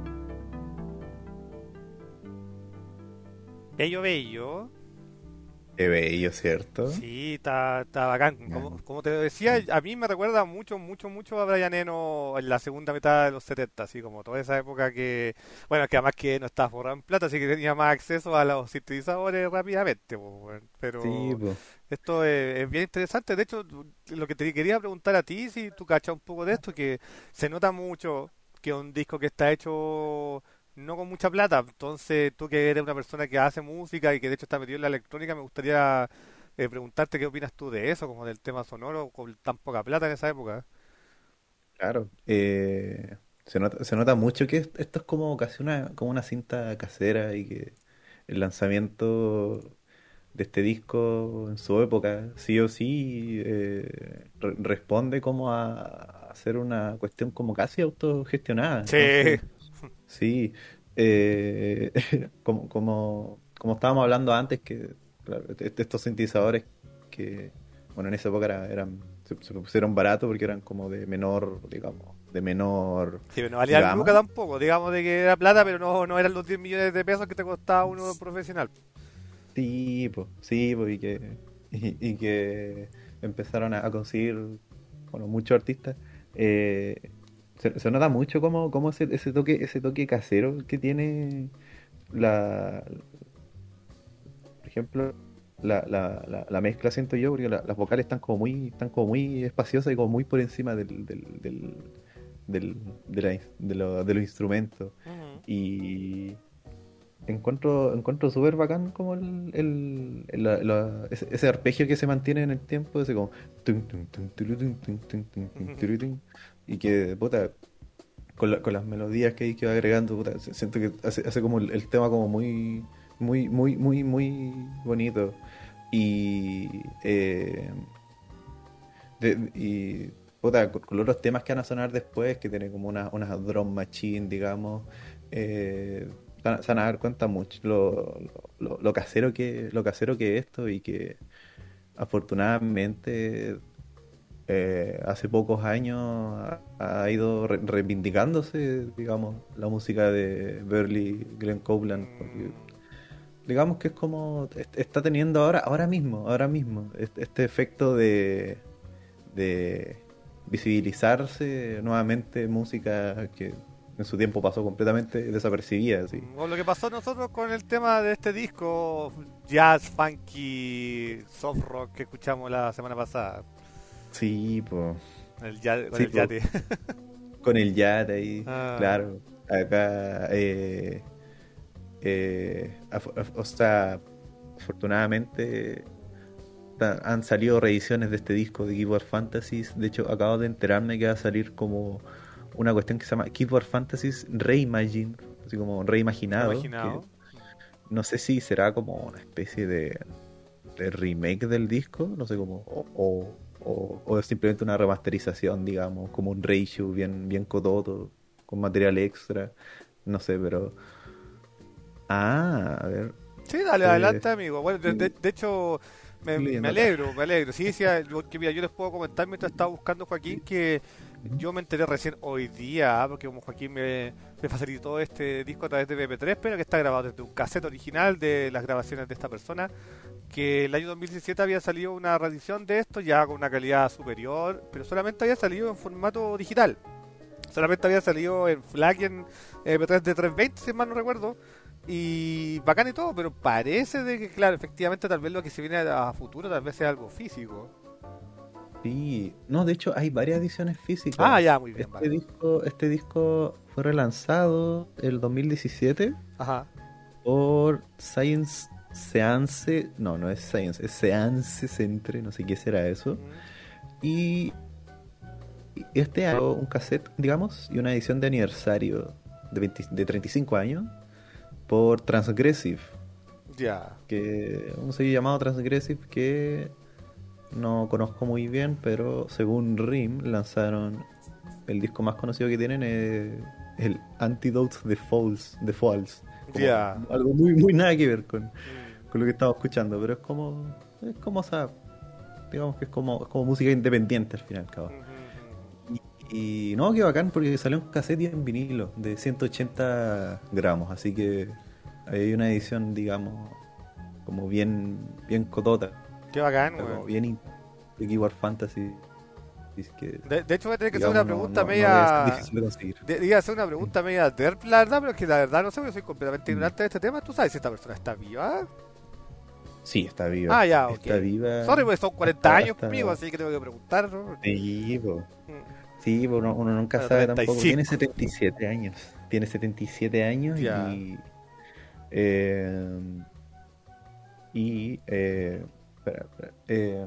Bello, bello. Qué bello, ¿cierto? Sí, está, está bacán. Ah, Como, como te decía, a mí me recuerda mucho, mucho, mucho a Brian Eno en la segunda mitad de los setenta, así como toda esa época que, bueno, que además que no estaba forrado en plata, así que tenía más acceso a los sintetizadores rápidamente, po, weón. sí, Pero pues. esto es, es bien interesante. De hecho, tú- lo que te quería preguntar a ti, si tú cachas un poco de esto, que se nota mucho que es un disco que está hecho no con mucha plata. Entonces, tú que eres una persona que hace música y que de hecho está metido en la electrónica, me gustaría eh, preguntarte qué opinas tú de eso, como del tema sonoro con tan poca plata en esa época. Claro. Eh, se nota, se nota mucho que est- esto es como casi una, como una cinta casera y que el lanzamiento de este disco en su época, sí o sí, eh, re- responde como a, a ser una cuestión como casi autogestionada. Sí. Entonces, sí, eh, como, como, como estábamos hablando antes, que claro, est- estos sintetizadores que, bueno, en esa época era- eran, se, se pusieron baratos porque eran como de menor, digamos, de menor Sí, pero no valía gama. lucas tampoco. Digamos de que era plata, pero no, no eran los diez millones de pesos que te costaba uno profesional. Sí, pues, sí, pues, y que, y, y que empezaron a, a conseguir, bueno, muchos artistas. eh, se, se nota mucho como, como ese, ese toque, ese toque casero que tiene la, por ejemplo, la, la, la, la mezcla, siento yo, porque la- las vocales están como muy, están como muy espaciosas y como muy por encima del, del, del, del- de, la ins- de lo- de los instrumentos. Ujú. Y encuentro, encuentro súper bacán como el, el, el- la- la- ese, ese arpegio que se mantiene en el tiempo, ese como tun, tun, tun, turu, tun, tun, tun, tun, tun, turu, tun, y que puta, con, la- con las melodías que, que va agregando, puta, se- siento que hace, hace como el, el tema como muy, muy, muy, muy, muy bonito. Y, eh, de- y puta, con, con los otros temas que van a sonar después, que tiene como una, una drum machine, digamos, eh, se van a se van a dar cuenta mucho lo, lo, lo casero que, lo casero que es esto y que afortunadamente eh, hace pocos años ha, ha ido re- reivindicándose, digamos, la música de Burley Glenn Copeland, porque Mm, digamos que es como est- está teniendo ahora, ahora mismo, ahora mismo, este, este efecto de, de visibilizarse nuevamente música que en su tiempo pasó completamente desapercibida, así. O lo que pasó nosotros con el tema de este disco, jazz, funky, soft rock que escuchamos la semana pasada, Sí, pues, el ya- con sí, el po, yate. con el yate ahí, Ah, claro, acá, eh, eh, af- af- o sea, afortunadamente ta- han salido reediciones de este disco de Keyboard Fantasies. De hecho, acabo de enterarme que va a salir como una cuestión que se llama Keyboard Fantasies Reimagined, así como ¿te he reimaginado, que imaginado? no sé si será como una especie de, de remake del disco, no sé cómo, o, o, o- o es simplemente una remasterización, digamos, como un reissue bien, bien cototo, con material extra, no sé, pero... Ah, a ver, Sí, dale, eh, adelante, amigo. Bueno, de, de- estoy de hecho, me, estoy me leyendo acá. alegro, me alegro. Sí, sí, ah, yo, que mira, yo les puedo comentar mientras estaba buscando Joaquín que Ujú. yo me enteré recién hoy día, ah, porque como Joaquín me, me facilitó este disco a través de M P tres, pero que está grabado desde un cassette original de las grabaciones de esta persona, que el año dos mil diecisiete había salido una reedición de esto ya con una calidad superior, pero solamente había salido en formato digital. Solamente había salido en FLAC y en M P tres de trescientos veinte, si mal no recuerdo. Y bacán y todo, pero parece de que, claro, efectivamente tal vez lo que se viene a, a futuro tal vez sea algo físico. Sí, no, de hecho hay varias ediciones Ah, físicas. ya, muy bien, Este vale. disco, este disco fue relanzado el dos mil diecisiete Ajá. por Science Seance, no, no es Science, es Seance Centre, no sé qué será eso. Mm. Y este año un cassette, digamos, y una edición de aniversario de, veinte de treinta y cinco años por Transgressive, Ya. que un sello llamado Transgressive que no conozco muy bien, pero según R I M lanzaron el disco más conocido que tienen, es el Antidote de Falls, de Falls, como Ya. algo muy muy nada que ver con, Mm. con lo que estamos escuchando, pero es como es como o sea, digamos que es como es como música independiente al fin y al cabo. Ujú, ujú. Y, y no, qué bacán porque salió en cassette y en vinilo de ciento ochenta gramos, así que hay una edición, digamos, como bien, bien cotota, Qué bacán, como weón. bien in- de Keyboard Fantasy. Es que, De, de hecho, voy a tener que hacer digamos, una no, pregunta no, no debe ser media. difícil de conseguir. De, iba a hacer una pregunta media derp, la verdad, pero es que la verdad no sé, porque soy completamente Mm. ignorante de este tema. ¿Tú sabes si esta persona está viva? Sí, está viva. Ah, ya, ok. Está viva. Sorry, porque son cuarenta Hasta- años hasta- conmigo, así que tengo que preguntar, ¿no? Sí, po. Mm. Sí, po, uno, uno nunca Bueno, sabe treinta y tampoco. cinco. Tiene setenta y siete años. Tiene setenta y siete años Ya. y. Eh, y. Eh, espera, espera, eh,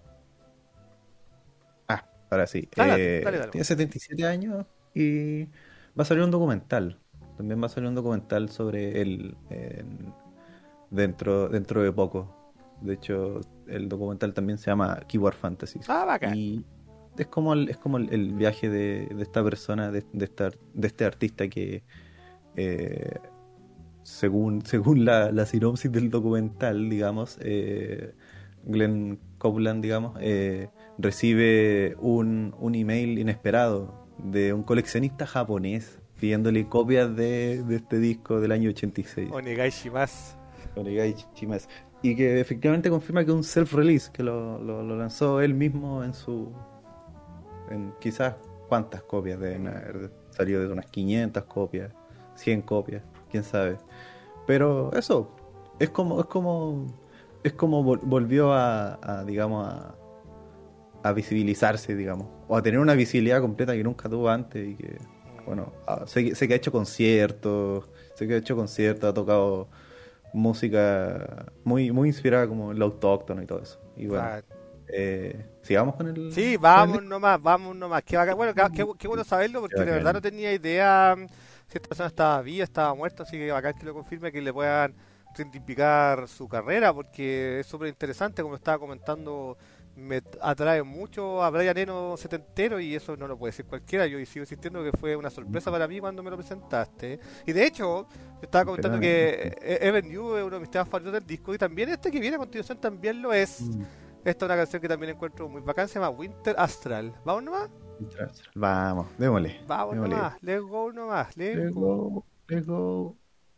ah, ahora sí. Dale, Eh, dale, dale. tiene setenta y siete años y va a salir un documental. También va a salir un documental sobre él en- dentro, dentro de poco. De hecho, el documental también se llama Keyboard Fantasy. Ah, bacán. Y es como el, es como el, el viaje de, de esta persona, de, de, esta- de este artista que, eh, según, según la, la sinopsis del documental, digamos, eh, Glenn Copeland, digamos, eh, recibe un, un email inesperado de un coleccionista japonés pidiéndole copias de, de este disco del año ochenta y seis. Onegai shimasu. Onegai Shimasu. Y que efectivamente confirma que es un self-release, que lo, lo, lo lanzó él mismo en su... en quizás cuántas copias deben haber salido, de unas quinientas copias, cien copias, quién sabe. Pero eso, es como, es como, es como vol- volvió a, a, digamos, a, a visibilizarse, digamos, o a tener una visibilidad completa que nunca tuvo antes y que, bueno, ah, sé, que- sé que ha hecho conciertos, sé que ha hecho conciertos, ha tocado música muy, muy inspirada como el autóctono y todo eso. Y bueno, Ah, eh, sigamos con el... sí, con vamos el- nomás, vamos nomás. Qué bacán. Bueno, qué, qué- qué bueno saberlo, porque Qué de bacán. verdad no tenía idea mm, si esta persona estaba viva, estaba muerta, así que bacán que lo confirme, que le puedan identificar su carrera, porque es súper interesante, como estaba comentando, me atrae mucho a Brian Eno setentero y eso no lo puede decir cualquiera. Yo sigo insistiendo que fue una sorpresa para mí cuando me lo presentaste. Y de hecho, yo estaba comentando que eh, Even You es uno de mis temas favoritos del disco, y también este que viene a continuación también lo es. Mm, Esta es una canción que también encuentro muy bacán, se llama Winter Astral. ¿Vamos nomás? Vamos, démosle. Vamos démosle. nomás, let's go nomás, let's Let's go. go, let's go.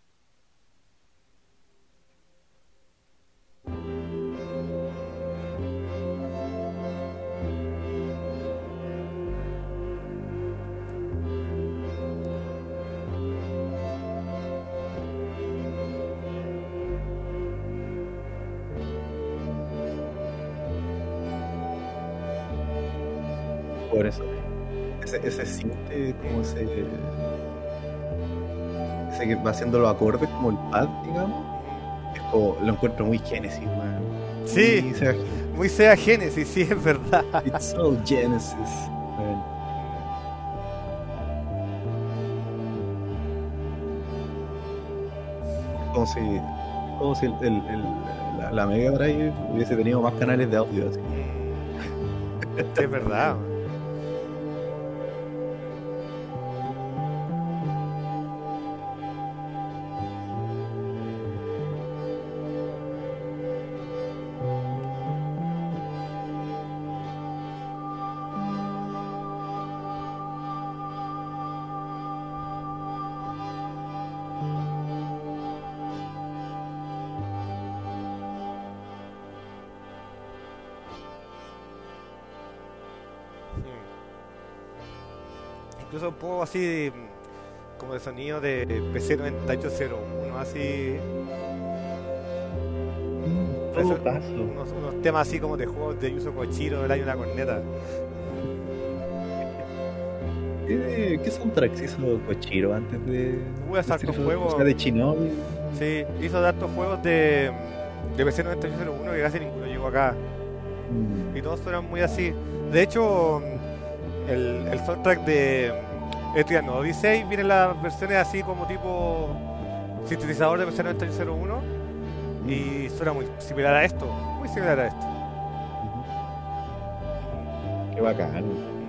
Por eso, ese, ese sinte, como ese, ese que va haciendo los acordes, como el pad, digamos, es como, lo encuentro muy Genesis, man. Sí. Muy Sega- Muy Sega Genesis, sí, es verdad. It's so Genesis, man. Como si, como si el, el- el- la, la Mega Drive hubiese tenido más canales de audio, así. Sí, es verdad. Mm. Incluso un poco así mm, como de sonido de P C noventa y ocho cero uno, así. Puede Todo ser paso. Unos, unos temas así como de juegos de Yuzo Koshiro, del año de la corneta. ¿Qué, qué soundtracks hizo Koshiro antes de, Hubo hartos Street of- juegos. o sea, de Shinobi? Sí, hizo hartos juegos de, de P C noventa y ocho cero uno que casi ninguno llegó acá. Mm. Y todos suenan muy así. De hecho, el, el soundtrack de Etrian Odyssey viene en las versiones así como tipo sintetizador de P C noventa y ocho cero uno y suena muy similar a esto, muy similar a esto. Qué bacán.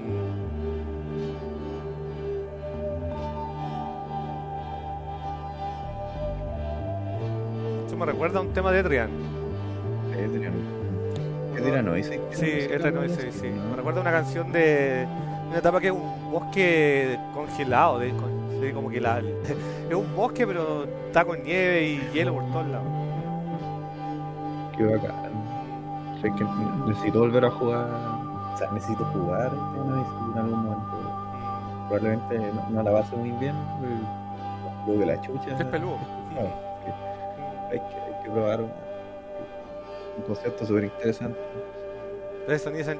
Eso me recuerda a un tema de Etrian. Adrian. Adrian Odyssey. Sí, Etrian Odyssey, sí. Me recuerda a una canción de una etapa que es un bosque congelado, de, con- sí, como que la, es un bosque pero está con nieve y hielo por todos lados. qué bacán. O sea, es que necesito volver a jugar. O sea, necesito jugar una vez en algún momento. Probablemente no, no la pase muy bien. Luego de la chucha. Es peludo. No, sí. hay, que, hay que probar un, un concepto súper interesante. El sonido ese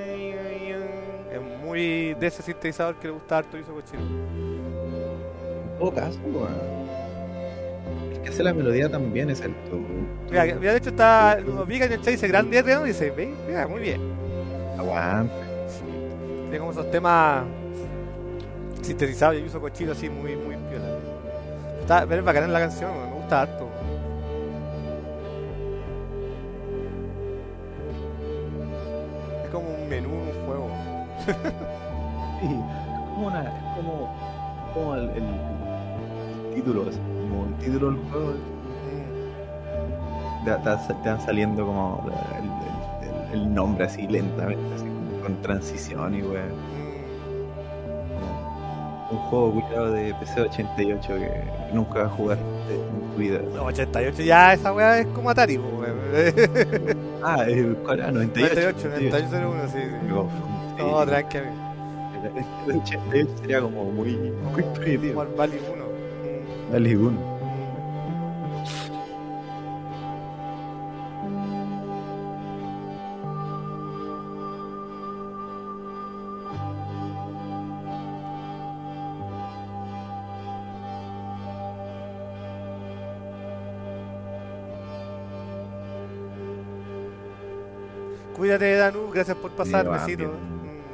es muy de ese sintetizador que le gusta harto Yuzo Koshiro. En todo caso, weón, el que hace la melodía también es el todo. Mira, mira, de hecho está uno pica en el chat y dice grande R, ¿no? Y dice, ve, mira, muy bien. Aguante. Sí. Tiene como esos temas sintetizados de Yuzo Koshiro así muy, muy piola. Está, pero es bacana en la canción, me gusta harto. Es como un menú en un juego. Sí, es como una, es como, como el, el, el título, es como el título del juego. Mm. Te, te- te van saliendo como el, el- el- el nombre así lentamente, así como con transición y weón. Mm. Un juego cuidado de P C ochenta y ocho que nunca jugaste en tu vida. No, ochenta y ocho ya esa weá es como Atari, po, weón. Ah, eh, ¿cuál era? noventa y ocho. noventa y ocho, noventa y ocho cero uno, sí, sí. Digo, sí, No, tranqui, amigo. el ochenta y ocho sería como muy, muy primitivo. Como el Valley uno. Mm. Dale, uno. Cuídate, Danu, gracias por pasar, Sí, va, besito. bien.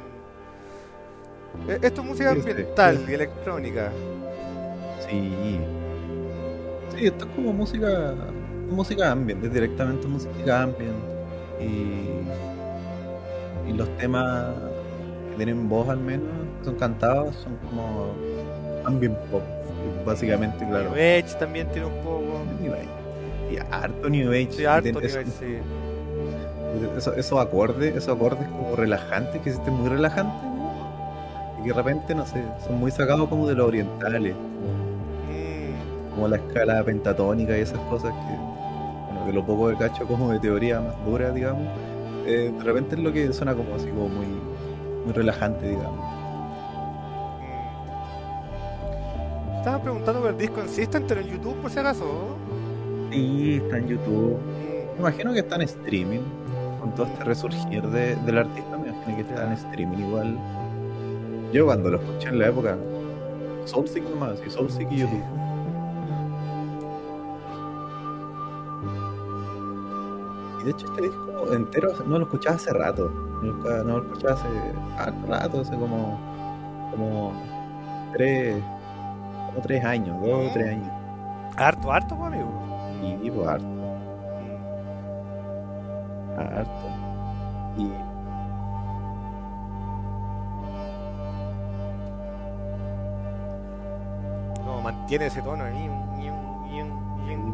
Mm. Eh, Esto es música Sí, sí, ambiental sí. y electrónica. Sí. Sí, esto es como música, música ambient, es directamente música ambient. Y, y los temas que tienen voz al menos, que son cantados, son como ambient pop. Básicamente, claro. New Age también tiene un poco. New Age. Y harto New Age. Sí, harto Ten- New eso- Age, sí. eso- esos acordes, esos acordes como relajantes, que se sienten muy relajantes, ¿no? Y que de repente, no sé, son muy sacados como de los orientales. Mm. Como la escala pentatónica y esas cosas que, bueno, que lo poco de cacho como de teoría más dura, digamos, eh, de repente es lo que suena como así como muy, muy relajante, digamos. Mm. Estaba preguntando por el disco Consistent, pero en YouTube por si acaso. Sí, está en YouTube. Mm. Me imagino que está en streaming, con todo este resurgir de- del artista, me imagino que está en streaming igual. Yo cuando lo escuché en la época, Soulseek nomás, y Soulseek y YouTube. Y de hecho este disco entero no lo escuchaba hace rato. No lo, escuchaba- no lo escuchaba hace harto rato, hace como, como tres, como tres años, dos o tres años. Harto, harto, pues, amigo. Y pues harto, Mm. harto. Y No, mantiene ese tono ahí. ñin, ñin, ñin.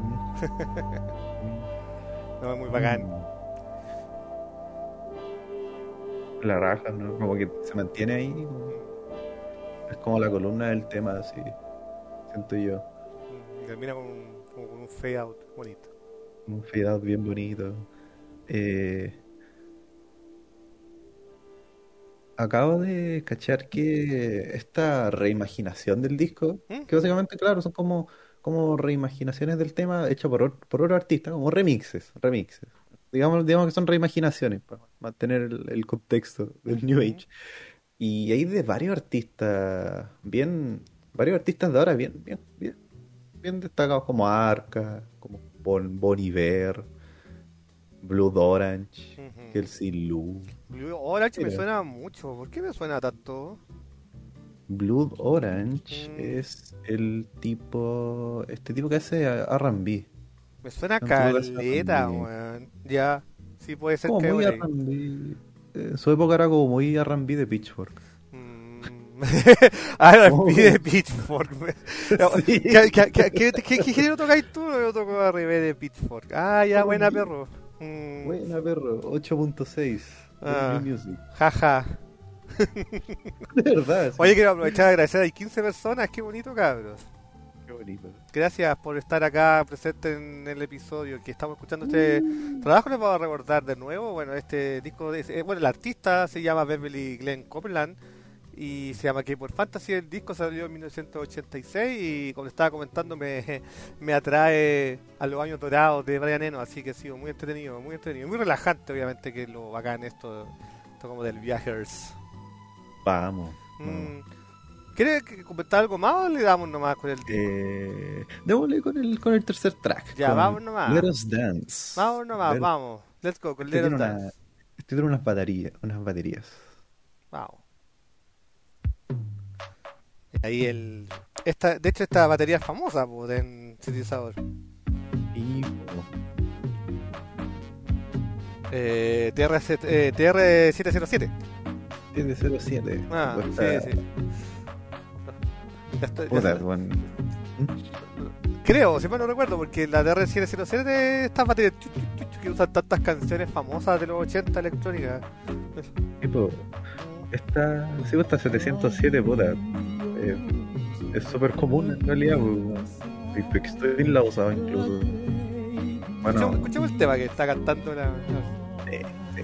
No, es muy bacán. La raja, ¿no? Como que se mantiene ahí. como- Es como la columna del tema, así. Siento yo. Mm. Y termina con un, como con un fade out bonito. Un fade out bien bonito. Eh, acabo de cachar que esta reimaginación del disco, ¿Mm? que básicamente, claro, son como, como reimaginaciones del tema hechas por, or- por otro artista, como remixes, remixes. Digamos, digamos que son reimaginaciones, para mantener el, el contexto del New Age. Y hay de varios artistas, bien, varios artistas de ahora, bien, bien, bien, bien destacados como Arca, como Bon, Bon Iver, Blood Orange, Ujú. Kelsey Lou. Blue Orange me Mira. suena mucho. ¿Por qué me suena tanto? Blood Orange Mm. es el tipo, este tipo que hace R and B. Me suena Un tipo que hace caleta, R and B. weón. Ya. Sí, puede ser Como que muy por ahí. R and B. En su época era como muy R and B de Pitchfork. Mm. Ahora Oh. pide Pitchfork. me- Sí. ¿Qué, qué, qué, qué, qué- qué género tocáis tú? Yo toco R and B de Pitchfork. Ah, ya, buena perro. Mm. Buena perro, ocho punto seis. Ah. New Music. Jaja. De verdad. sí. Oye, quiero aprovechar de agradecer a quince personas. Qué bonito, cabros. Qué bonito. Gracias por estar acá presente en el episodio que estamos escuchando este trabajo. Les vamos a recordar de nuevo, bueno, este disco, de, eh, bueno, el artista se llama Beverly Glenn Copeland y se llama Keyboard Fantasy. El disco salió en mil novecientos ochenta y seis y como estaba comentando me, me atrae a los años dorados de Brian Eno, así que ha sido muy entretenido, muy entretenido, muy relajante obviamente, que es lo bacán esto, esto como del Viajers. Vamos. Mm. vamos. ¿Quieres que comentar algo más o le damos nomás con el disco? Eh, démosle con el, con el tercer track. Ya, con vamos nomás. Let Us Dance. Vamos nomás, Let- vamos. Let's go con Este Let tiene, Us una, Dance. este tiene unas baterías, unas baterías. Vamos. Ahí el... Esta, de hecho, esta batería es famosa po, en sintetizador. Y Eh, T R eh, T R siete cero siete. siete cero siete. Ah, Cuesta- sí, sí. Ya estoy- ya Puta, estoy- bueno. Creo, si mal no recuerdo, porque la T R siete cero siete de estas baterías chu, chu, chu, chu, que usan tantas canciones famosas de los ochenta electrónicas. Tipo, esta, sí, esta setecientos siete, puta, eh, es súper común en realidad, pues, y Backstreet la ha usado incluso. Escuchemos, Bueno, escuchemos el tema que está cantando la... sí, sí.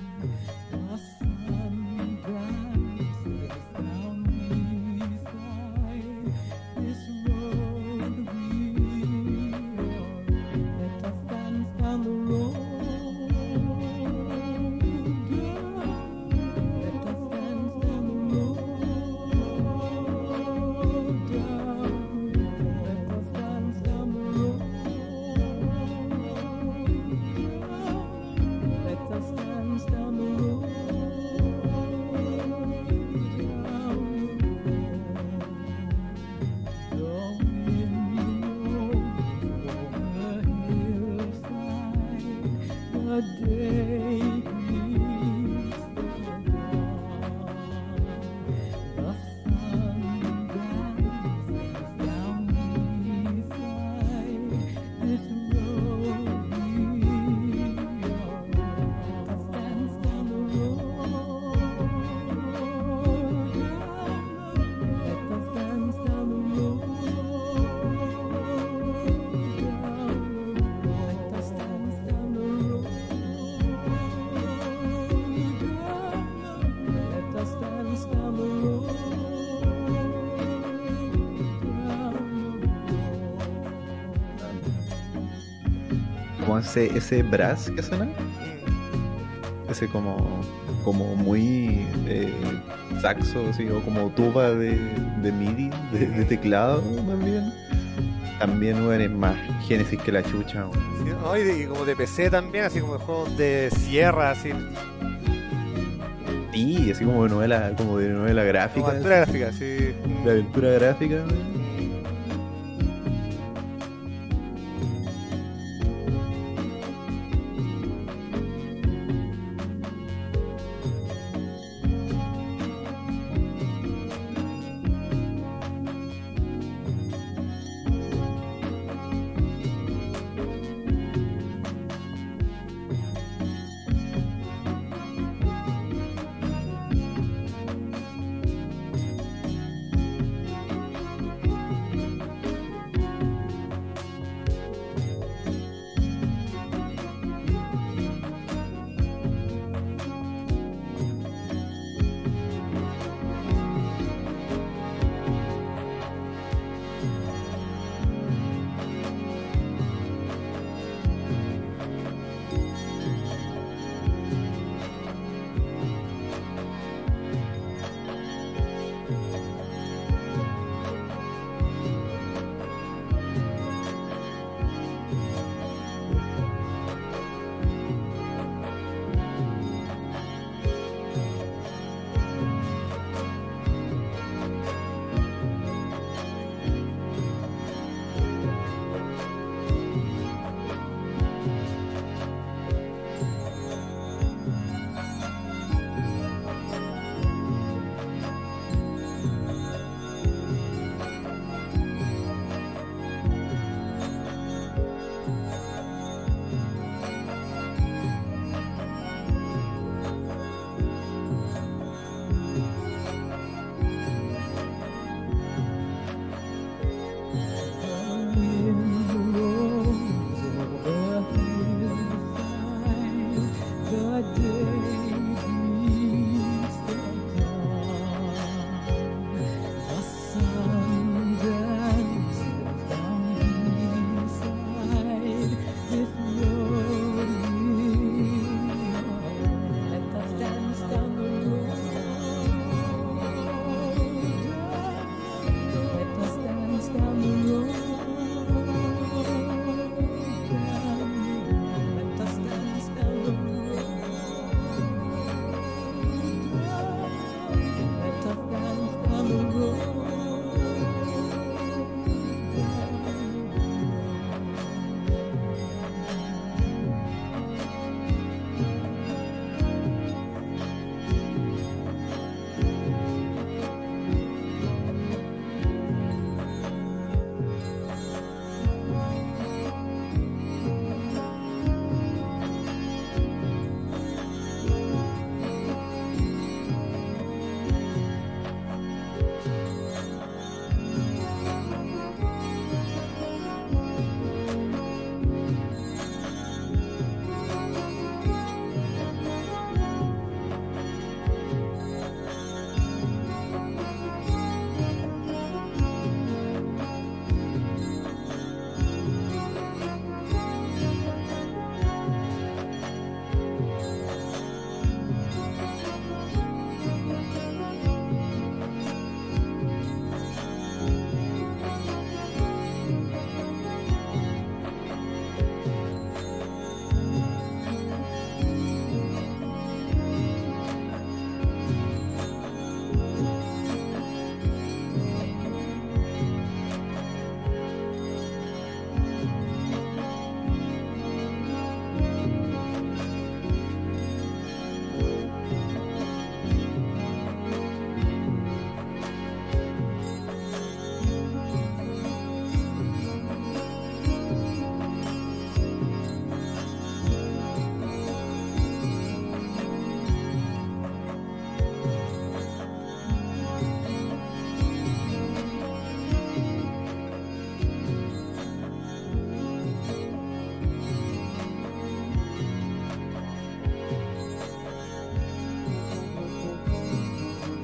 Como ese, ese brass que suena, Mm. ese como, como muy eh, saxo, así, o como tuba de, de MIDI, de, de teclado más bien. También bueno, es más Genesis que la chucha. weón. Sí, no, y, de- y como de P C también, así como de juegos de sierra, así, Sí, así como de novela, como de novela como gráfica, aventura gráfica, sí. de aventura gráfica. weón.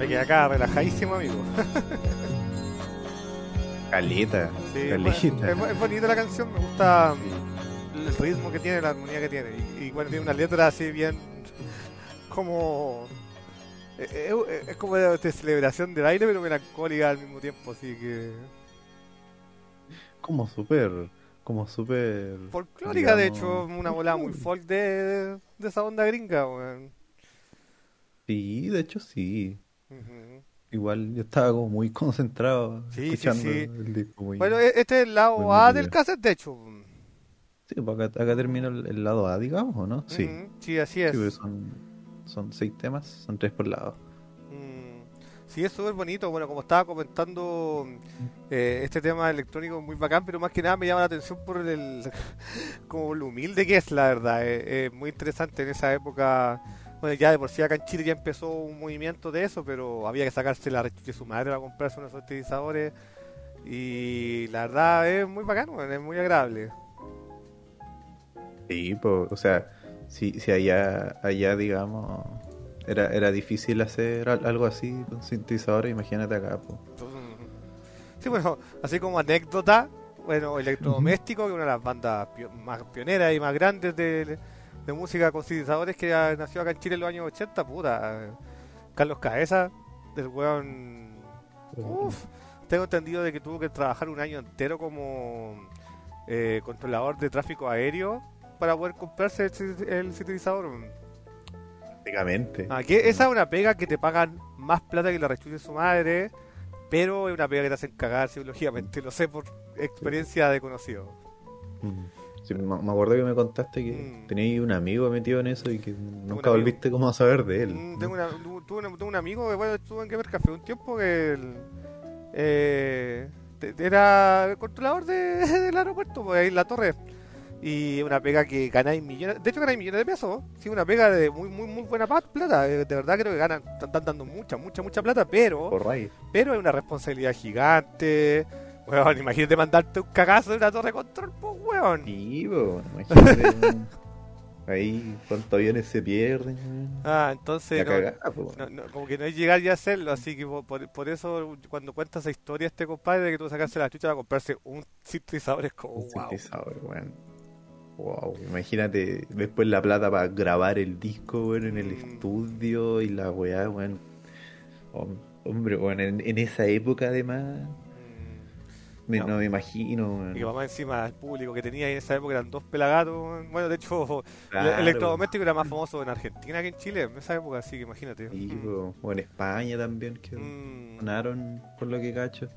quedé acá relajadísimo, amigo. Caleta, Sí, es, caleta. es- es bonita la canción, me gusta el ritmo que tiene, la armonía que tiene. Y, y bueno, tiene una letra así bien como... Es, es- es como de, de celebración de baile, pero melancólica al mismo tiempo, así que... Como súper, como súper, Folclórica, de hecho, digamos, una volada muy folclórico. folk de, de esa onda gringa, weón. Sí, de hecho sí. Ujú. Igual yo estaba como muy concentrado Sí, sí, escuchando sí. el disco, muy, Bueno, e- este es el muy lado A del metido. cassette, de hecho. Sí, pues acá, acá termina el, el lado A, digamos, ¿o no? Sí, Ujú, sí, así sí, porque es. son, son seis temas, son tres por lado. Mm, sí, es súper bonito. Bueno, como estaba comentando, eh, este tema electrónico es muy bacán, pero más que nada me llama la atención por el, como lo humilde que es, la verdad. Eh, Es muy interesante en esa época. Bueno, ya de por sí acá en Chile ya empezó un movimiento de eso, pero había que sacarse la rechucha de su madre para comprarse unos sintetizadores. Y la verdad es muy bacán, weón, es muy agradable. Sí, pues, o sea, si, si allá, allá, digamos, era, era difícil hacer al- algo así con sintetizadores, imagínate acá, pues. Sí, bueno, así como anécdota, bueno, Ujú. Electrodoméstico, que es una de las bandas pio- más pioneras y más grandes de, de música con sintetizadores que ha- nació acá en Chile en los años ochenta, puta. eh, Carlos Cabeza, del weón. Uf, tengo entendido de que tuvo que trabajar un año entero como eh, controlador de tráfico aéreo para poder comprarse el, sin- el sintetizador. Prácticamente. Ah, que esa es una pega que te pagan más plata que la rechucha de su madre, pero es una pega que te hacen cagar psicológicamente, lo sé por experiencia de conocido. Mm. Sí, me, me acuerdo que me contaste que Mm, tenías un amigo metido en eso y que tengo un nunca amigo. volviste como a saber de él, Mm, tengo, ¿no? una, tu- tuve, una- tuve un amigo que bueno, estuvo en Gamer Café un tiempo que él, eh, te- era controlador de, del aeropuerto, pues, ahí en la torre. Y una pega que ganáis millones, de hecho ganáis millones de pesos, sí, una pega de muy muy muy buena pa- plata, eh, de verdad creo que ganan, están dando mucha, mucha, mucha plata, pero Por rayos. pero es una responsabilidad gigante. Weón, imagínate mandarte un cagazo de una torre de control, pues, weón. Sí, po, imagínate, weón. Ahí cuántos aviones se pierden, weón. Ah, La entonces no, cagada, po, no, weón. no, como que no es llegar ya a hacerlo, así que po- por, por eso cuando cuenta esa historia este compadre de que tuvo que sacarse la chucha para comprarse un sintetizador es como Un wow. sintetizador, weón. Wow, imagínate después la plata para grabar el disco, weón, en el Mm, estudio y la weá, weón. Hom- Hombre, weón, en, en esa época además, mm, me- no. no me imagino, Y que weón. mamá encima el público que tenía en esa época eran dos pelagatos. weón. Bueno, de hecho, el Claro, electrodoméstico era más famoso en Argentina que en Chile en esa época, así que imagínate. y, Mm, po, o en España también, que mm, sonaron por lo que cacho.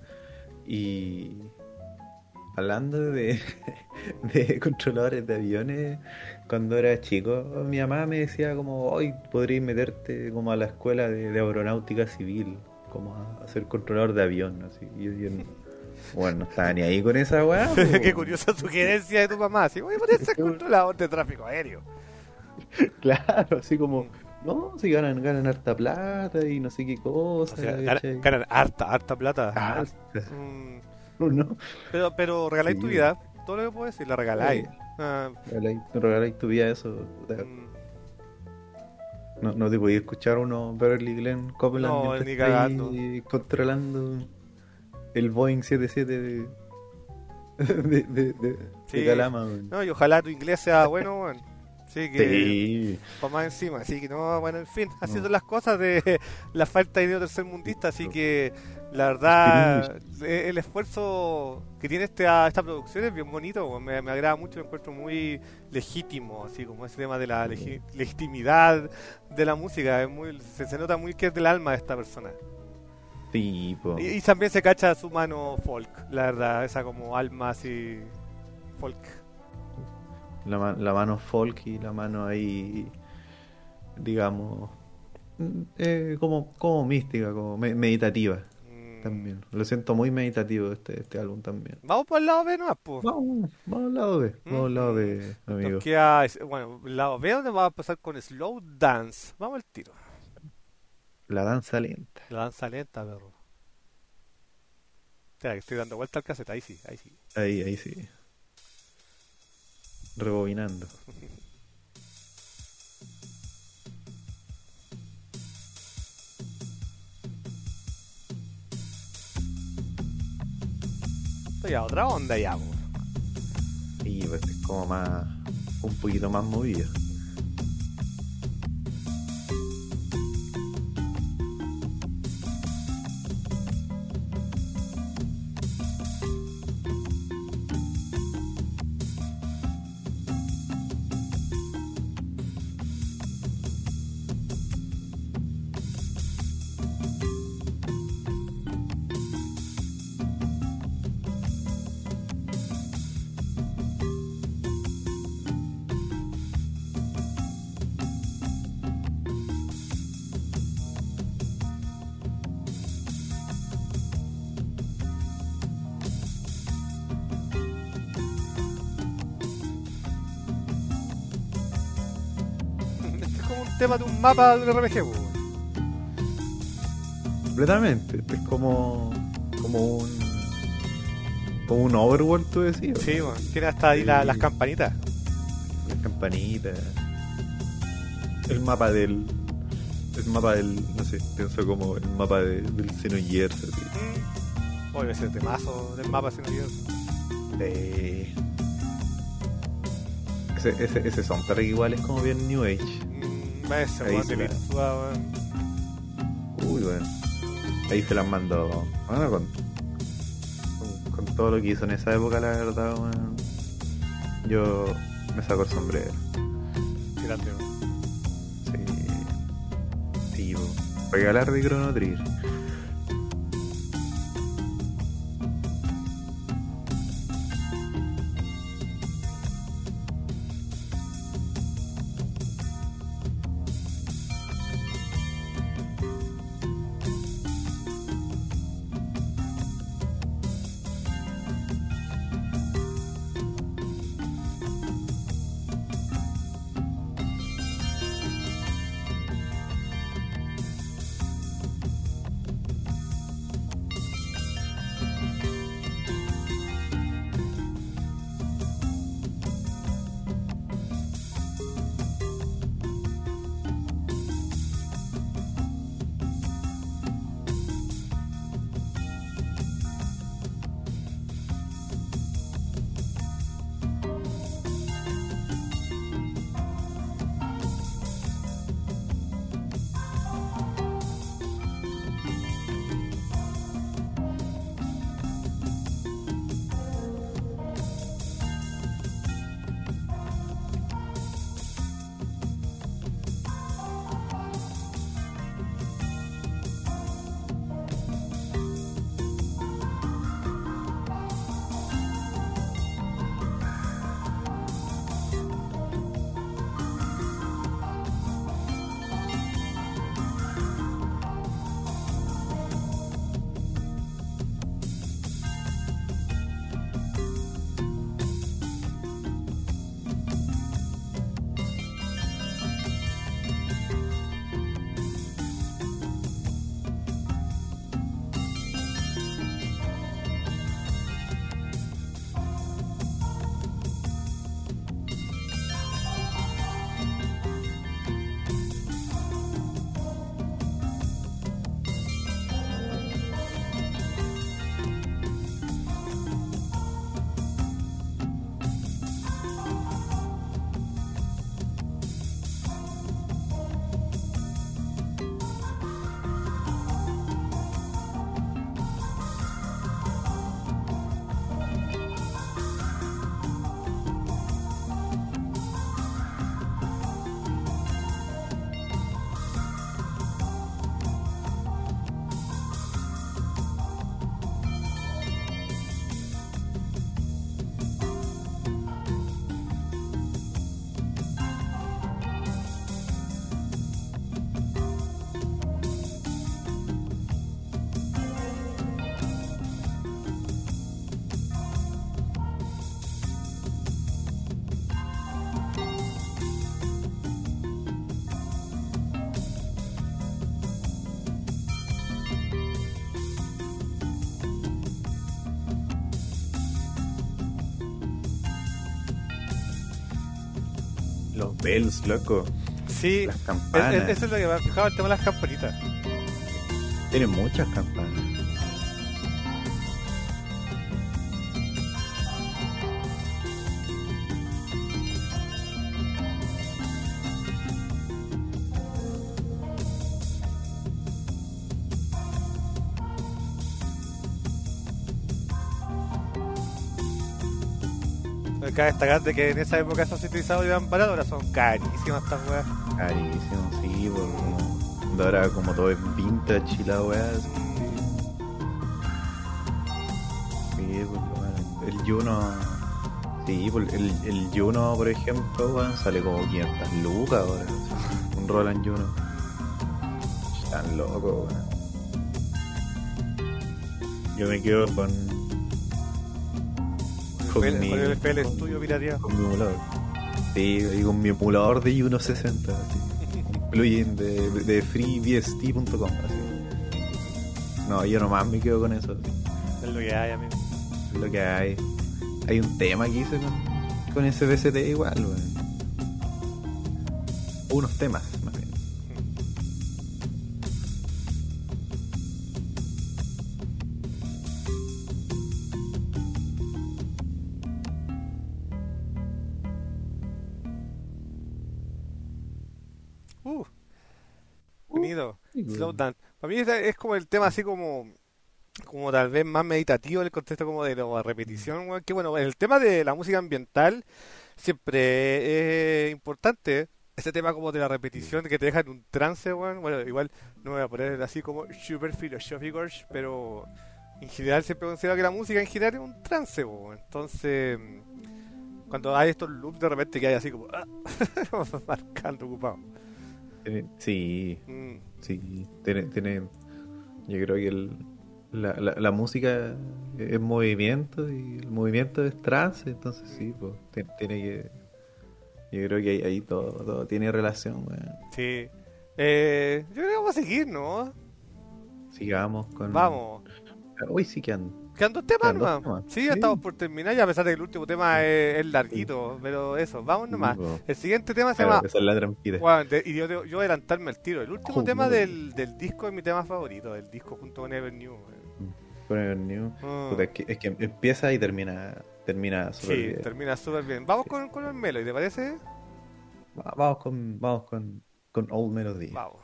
Y hablando de, de controladores de aviones, cuando era chico, mi mamá me decía como, hoy podrías meterte como a la escuela de, de aeronáutica civil, como a, a ser controlador de avión, así. Y yo, yo no- bueno, no estaba ni ahí con esa weá, Qué po. curiosa sugerencia de tu mamá. Sí, voy a poner ser controlador de tráfico aéreo. Claro, así como, Mm. no, si ganan, ganan harta plata y no sé qué O cosa, sea, ganan, ¿cachai? ganan harta, harta plata. Har- Harta, Mm, ¿no? pero, pero regaláis tu Sí, vida. Todo lo que puedo decir, la regaláis. oye, Ah, regaláis regaláis tu vida eso, puta. mm, No, no te podías escuchar uno Beverly Glenn Copeland no, mientras ni está cagando. ahí controlando el Boeing setenta y siete de, de, de, de, de Sí. Calama, weón. No, y ojalá tu inglés sea bueno, weón. Sí, que Sí, para más encima. Así que no, bueno, en fin, así no, son las cosas de la falta de dinero tercermundista. Así no. que la Speak English. verdad, e- el esfuerzo que tiene esta, esta producción es bien bonito, weón. me, me agrada mucho, lo encuentro muy legítimo, así como ese tema de la legi- legitimidad de la música. Es muy, se, se nota muy que es del alma de esta persona. Sí, po. Y, y también se cacha su mano folk, la verdad, esa como alma así folk. La, ma- la mano folk y la mano ahí, digamos, mm, eh, como, como mística, como me- meditativa Mm, también. Lo siento muy meditativo este, este álbum también. Vamos por el lado B nomás, pues. Vamos, vamos al lado B, vamos al lado Ujú. B, Nos amigo. queda, es- bueno, el lado B donde vamos a pasar con Slow Dance. Vamos al tiro. La danza lenta. La danza lenta, perro. Espera, que estoy dando vuelta al cassette. Ahí sí, ahí sí. Ahí, ahí sí. Rebobinando. Esto ya otra onda ya, po. Y pues es como más, un poquito más movido. Este es como un tema de un mapa de un R P G, po. Completamente. Es como, como un, como un Overworld, tú decías. Sí, bueno, tiene hasta ahí la- Sí. las campanitas. Las campanitas. El mapa del, el mapa del, no sé, pienso como el mapa de- del Xenogears, así. Mm. Oye, ese temazo del mapa, si no yo. De... Ese, ese, ese soundtrack igual es como bien New Age. Mm, ese, Ahí weón, se de la- Virtua, weón. Uy, bueno. Ahí se las mandó. Bueno, con, con, con todo lo que hizo en esa época, la verdad, weón. Yo me saco el sombrero. Grande, weón. Sí. Sí, po. Regalar de Chrono Trigger. Los bells, loco. Sí, Las es- campanas. es- eso es lo que me ha fijado el tema de las campanitas. Tienen muchas campanas. Cabe destacar de que en esa época esos sintetizadores eran baratos, ahora son carísimas estas weas. Carísimo, sí, por como, de ahora como todo es vintage y la weá. Sí, sí, pues, bueno, el Juno, sí, pues, el, el Juno, por ejemplo, weón, sale como quinientas lucas ahora. Sí, un Roland Juno. Están locos, weón. Yo me quedo con. Con el, mi, con el F L Studio pirateado. con mi emulador. Sí, y con mi emulador de Juno sesenta, así. Un plugin de, de free b s t punto com, así. No, yo nomás me quedo con eso. Es lo que hay, amigo. Es lo que hay. Hay un tema que hice con, con ese V S T igual, weón. Unos temas, más bien. Uh, Bonito. sí, Slow weón. Down. Para mí es, es como el tema así como, como tal vez más meditativo en el contexto como de la repetición, weón. Que bueno, el tema de la música ambiental siempre es importante. Ese tema como de la repetición que te deja en un trance, weón. Bueno, igual no me voy a poner así como super filosófico, pero en general siempre considero que la música en general es un trance, weón. Entonces, cuando hay estos loops de repente que hay así como, ah, marcando ocupado. Tiene- Sí, Mm. sí. Tiene, tiene, yo creo que el, la, la, la música es movimiento y el movimiento es trance, entonces sí, pues tiene, tiene que. Yo creo que ahí, ahí todo, todo tiene relación, weón. Sí. Eh, yo creo que vamos a seguir, ¿no? Sigamos con. Vamos. Uy, sí que ando. Quedan dos temas Quedan dos nomás. temas. Sí, ya Sí. estamos por terminar, ya a pesar de que el último tema es, es larguito, pero eso, vamos nomás. po. El siguiente tema se Claro, llama. esa es la trampita. Bueno, de- y yo, yo, yo adelantarme al tiro. El último Oh, tema no. del, del disco es mi tema favorito, del disco junto con Ever New. Con el New. Ah. Puta, es, que, es que empieza y termina termina súper Sí, bien. termina súper bien. Vamos con, con el Melody, ¿te parece? Va- Vamos con vamos con, con Old Melody. Vamos.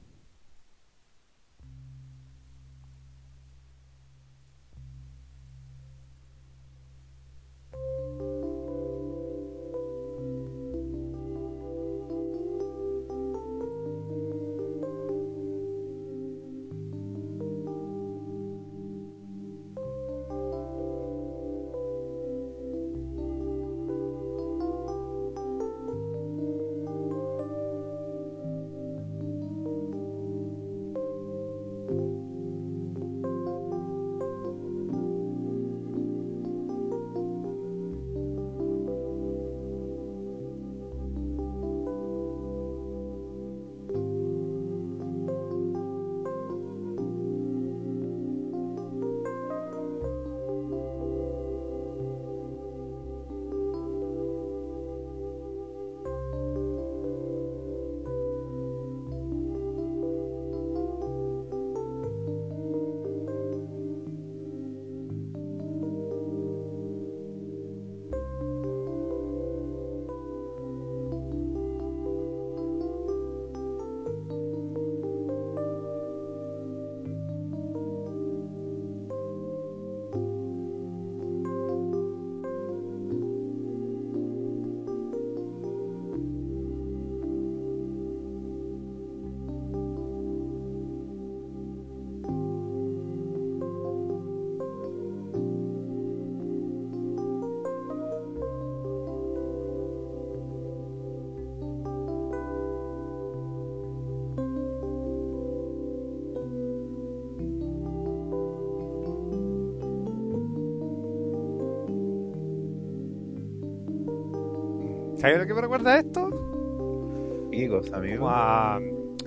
¿Sabes lo que me recuerda a esto? ¿Qué cosa, amigo? Como a.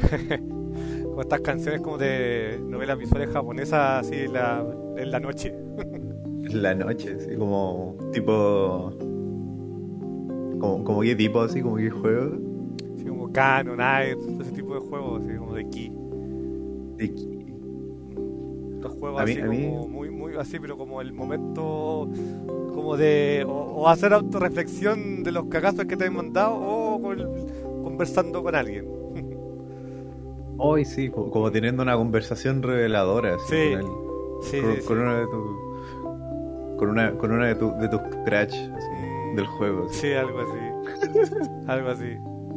Como estas canciones como de novelas visuales japonesas así en la, en la noche. La noche, así como tipo. Como, como qué tipo, así como qué juego. Así como Canon, Air, ese tipo de juegos, así como de Ki. De- Estos juegos A mí- así a mí- como muy, muy así, pero como el momento como de o, o hacer autorreflexión de los cagazos que te han mandado o con- conversando con alguien. Hoy sí, co- como teniendo una conversación reveladora, así, Sí. con, el- Sí, con, sí, sí. con una de tus. Con una, con una de, tu- de tus crush, así. del juego. Sí. Sí, algo así. Algo así.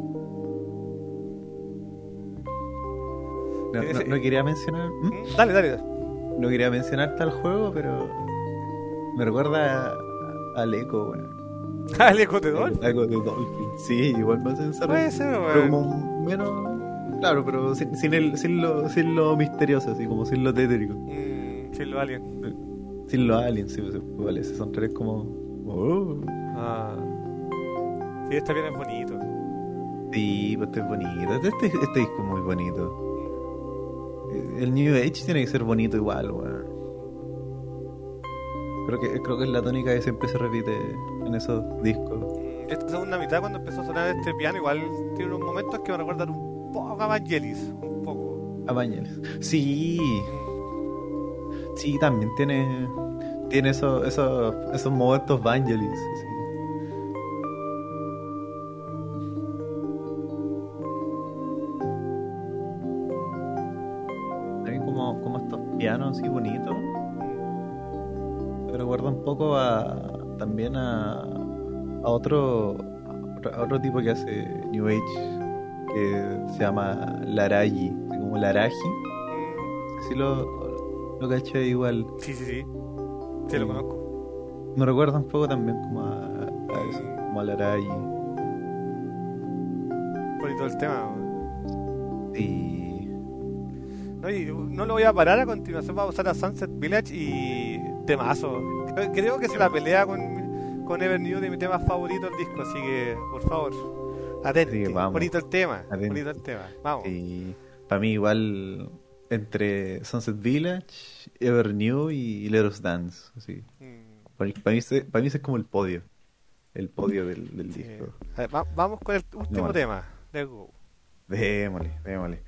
No, Tiene no- ese- no quería mencionar, ¿Mm? Mm, Dale, dale. no quería mencionar tal juego, pero me recuerda a- al Echo, weón. Dale, Echo de Dolphin. Algo de Dolphin. Sí, igual me hace pensar. Puede ser, Pero weón. como menos. Claro, pero sin, sin, el, sin, lo, sin lo misterioso, así como sin lo tétrico. Mm, sí, lo alien. Sin los aliens, sí, pues, vale, esos son tres como. Oh. Ah. Sí, este bien es bonito. Sí, pues este es bonito. Este, este, este disco es muy bonito. El New Age tiene que ser bonito igual, weón. Creo que, creo que es la tónica que siempre se repite en esos discos. Mm, Esta segunda mitad, cuando empezó a sonar este piano, igual tiene unos momentos que me recuerdan un poco a Vangelis. Un poco. A Bañales. Sí, sí, también tiene. Tiene esos, esos, esos momentos Vangelis. Sí. Hay como, como estos pianos así bonitos. Me recuerda un poco a también a, a otro a otro tipo que hace New Age que se llama Laraji, así como Laraji, Mm, si lo, lo caché igual. Sí, sí, sí. Sí, lo conozco. Me recuerda un poco también como a, a eso, como a Laraji. Bonito el tema. weón. Y No, y no lo voy a parar. A continuación vamos a usar a Sunset Village y temazo. Creo, creo que se la pelea con, con Ever New de mi tema favorito del disco, así que por favor, atenti. Sí, vamos. Bonito el tema, Atenti. bonito el tema. Vamos. y para mí igual entre Sunset Village, Ever New y Let Us Dance, así. Mm, Para mí, para mí ese- para mí ese es como el podio, el podio del, del sí. disco. A ver, va- vamos con el último vale. tema. Let's go. Démosle, démosle.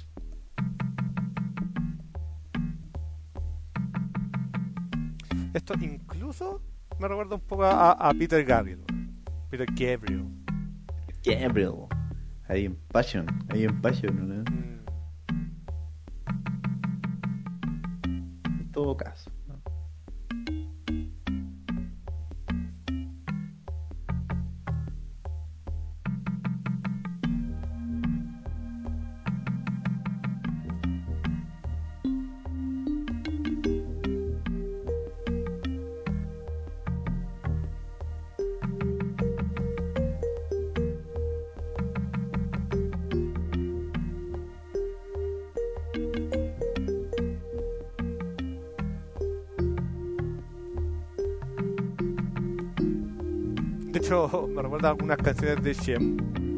Esto incluso me recuerda un poco a, a Peter Gabriel. Peter Gabriel. Gabriel. Ahí en Passion, ahí en Passion, ¿no? Mm, En todo caso, ¿no? De hecho, me recuerda a algunas canciones de Shem.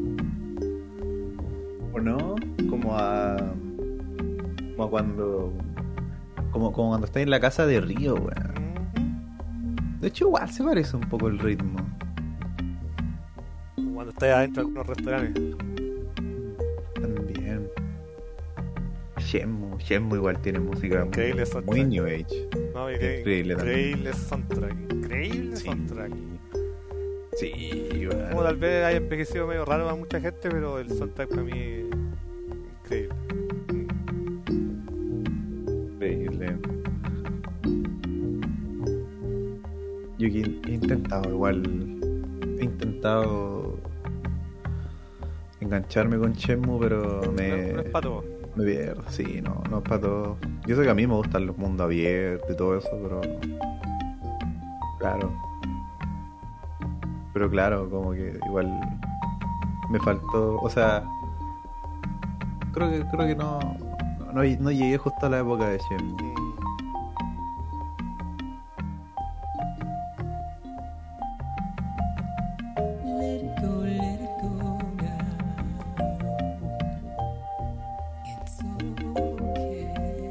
¿O no? Como a. Como a cuando. Como, como cuando está en la casa de Río, weón. Mm, De hecho, igual se parece un poco el ritmo. Cuando está adentro de algunos restaurantes. También. Shenmue, Shenmue igual tiene música Increíble muy, soundtrack. muy New Age. No, increíble, Increíble también. increíble soundtrack. Increíble Sí. soundtrack. Sí, Como weón. tal vez haya envejecido medio raro a mucha gente, pero el soundtrack para mí es increíble. Increíble. Yo que he intentado igual. He intentado engancharme con Shenmue, pero me, No, no es para todo. me pierdo. Sí, no, no es para todo. Yo sé que a mí me gustan los mundos abiertos y todo eso, pero. Claro. Pero claro, como que igual me faltó. O sea. Creo que, creo que no, no. No llegué justo a la época de Shenmue. Mm. Let it go, let it go now. It's okay.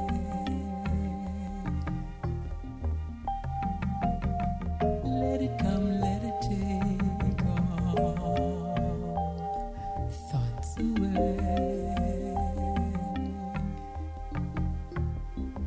Let it come, let it take all thoughts away.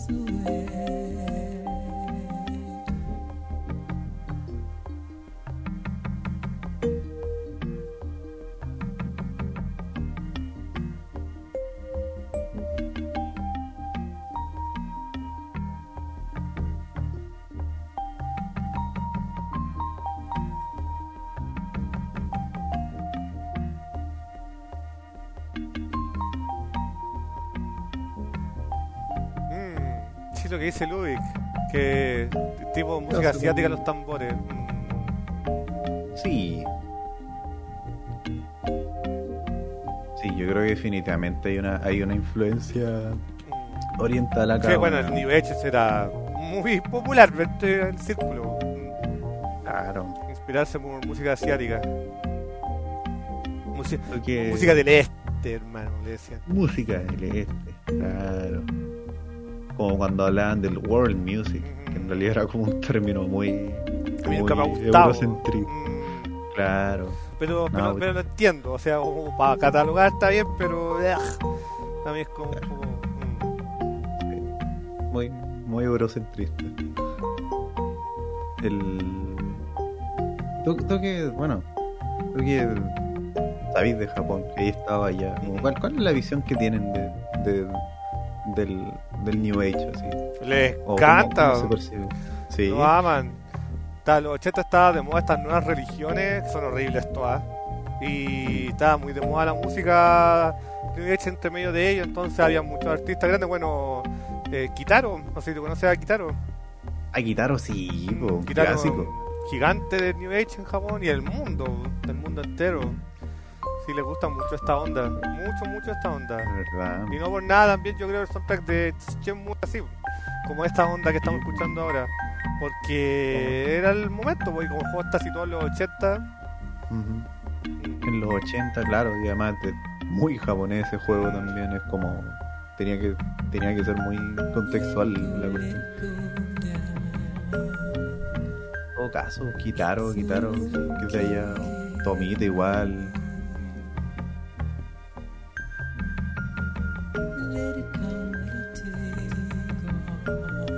Mm, sí, lo que dice Ludwig, que tipo música sí, asiática muy- los tambores. Mm, Sí, sí, yo creo que definitivamente hay una, hay una influencia mm. oriental Sí, acá, bueno, el weón. New Age era muy popular entre el círculo. Mm, Claro. Inspirarse por música asiática. Musi- Porque Música del este, hermano, le decían. música del este, claro. Como cuando hablaban del world music, que en realidad era como un término muy, A mí muy nunca me ha gustado. eurocentrista. Mm, Claro. pero, No, pero, pues- pero lo entiendo, o sea, como para catalogar está bien, pero ugh, a mí es como un poco. mm. Muy, muy eurocentrista. El. Tú, tú que, bueno, tú que sabéis de Japón, que ahí estaba allá. como, ¿Cuál, ¿Cuál es la visión que tienen de, de- del, del New Age así? Les ¿O cómo- encanta, cómo se percibe? Sí. lo aman. Ta- Los ochenta estaba de moda estas nuevas religiones, que son horribles todas. Y estaba muy de moda la música New Age entre medio de ellos, entonces había muchos artistas grandes. Bueno, eh, Kitaro, no sé si tú conoces a Kitaro. A Kitaro sí, po, un Kitaro, clásico. gigante del New Age en Japón y el mundo, del mundo entero. Sí, les gusta mucho esta onda, mucho, mucho esta onda. ¿Verdad? Y no por nada también yo creo que el soundtrack de Shenmue así, como esta onda que estamos escuchando ahora. Porque era el momento, porque como el juego está situado en los ochenta. Ujú. En los ochenta, claro, y además de muy japonés ese juego también, es como tenía que tenía que ser muy contextual la cuestión. En todo caso, Kitaro, Kitaro, que de allá, Tomita igual. Let it come, let it take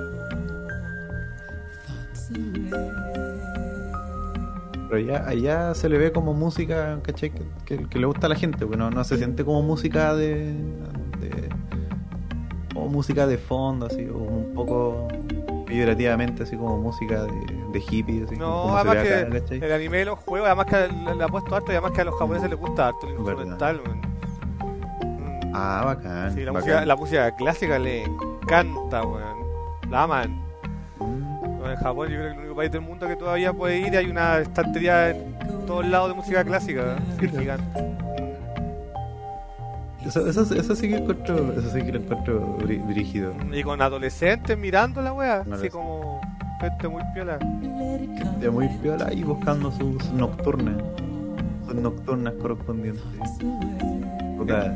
all thoughts away. Pero allá, allá se le ve como música, ¿cachai? Que, que- que le gusta a la gente, pues no, no se siente como música de, de o música de fondo, así, o un poco peyorativamente, así como música de, de hippie, así No, como se además ve acá, que ¿cachai? el anime de los juegos, además que le, le ha puesto harto y además que a los japoneses les gusta harto el Verdad. instrumental. Man. Mm. Ah, bacán. Sí, la bacán. música, la música clásica le encanta, weón. La aman. Mm, Bueno, en Japón yo creo que es el único país del mundo que todavía puede ir y hay una estantería en todos lados de música clásica, ¿eh? Sí, Gigante. Eso, eso, eso sí que encuentro, eso sí que lo encuentro brí- brígido. Y con adolescentes mirando la wea, así Adolescente. como gente muy piola. Let it come, Ya muy piola ahí buscando sus sus nocturnas, sus nocturnas correspondientes. Puta,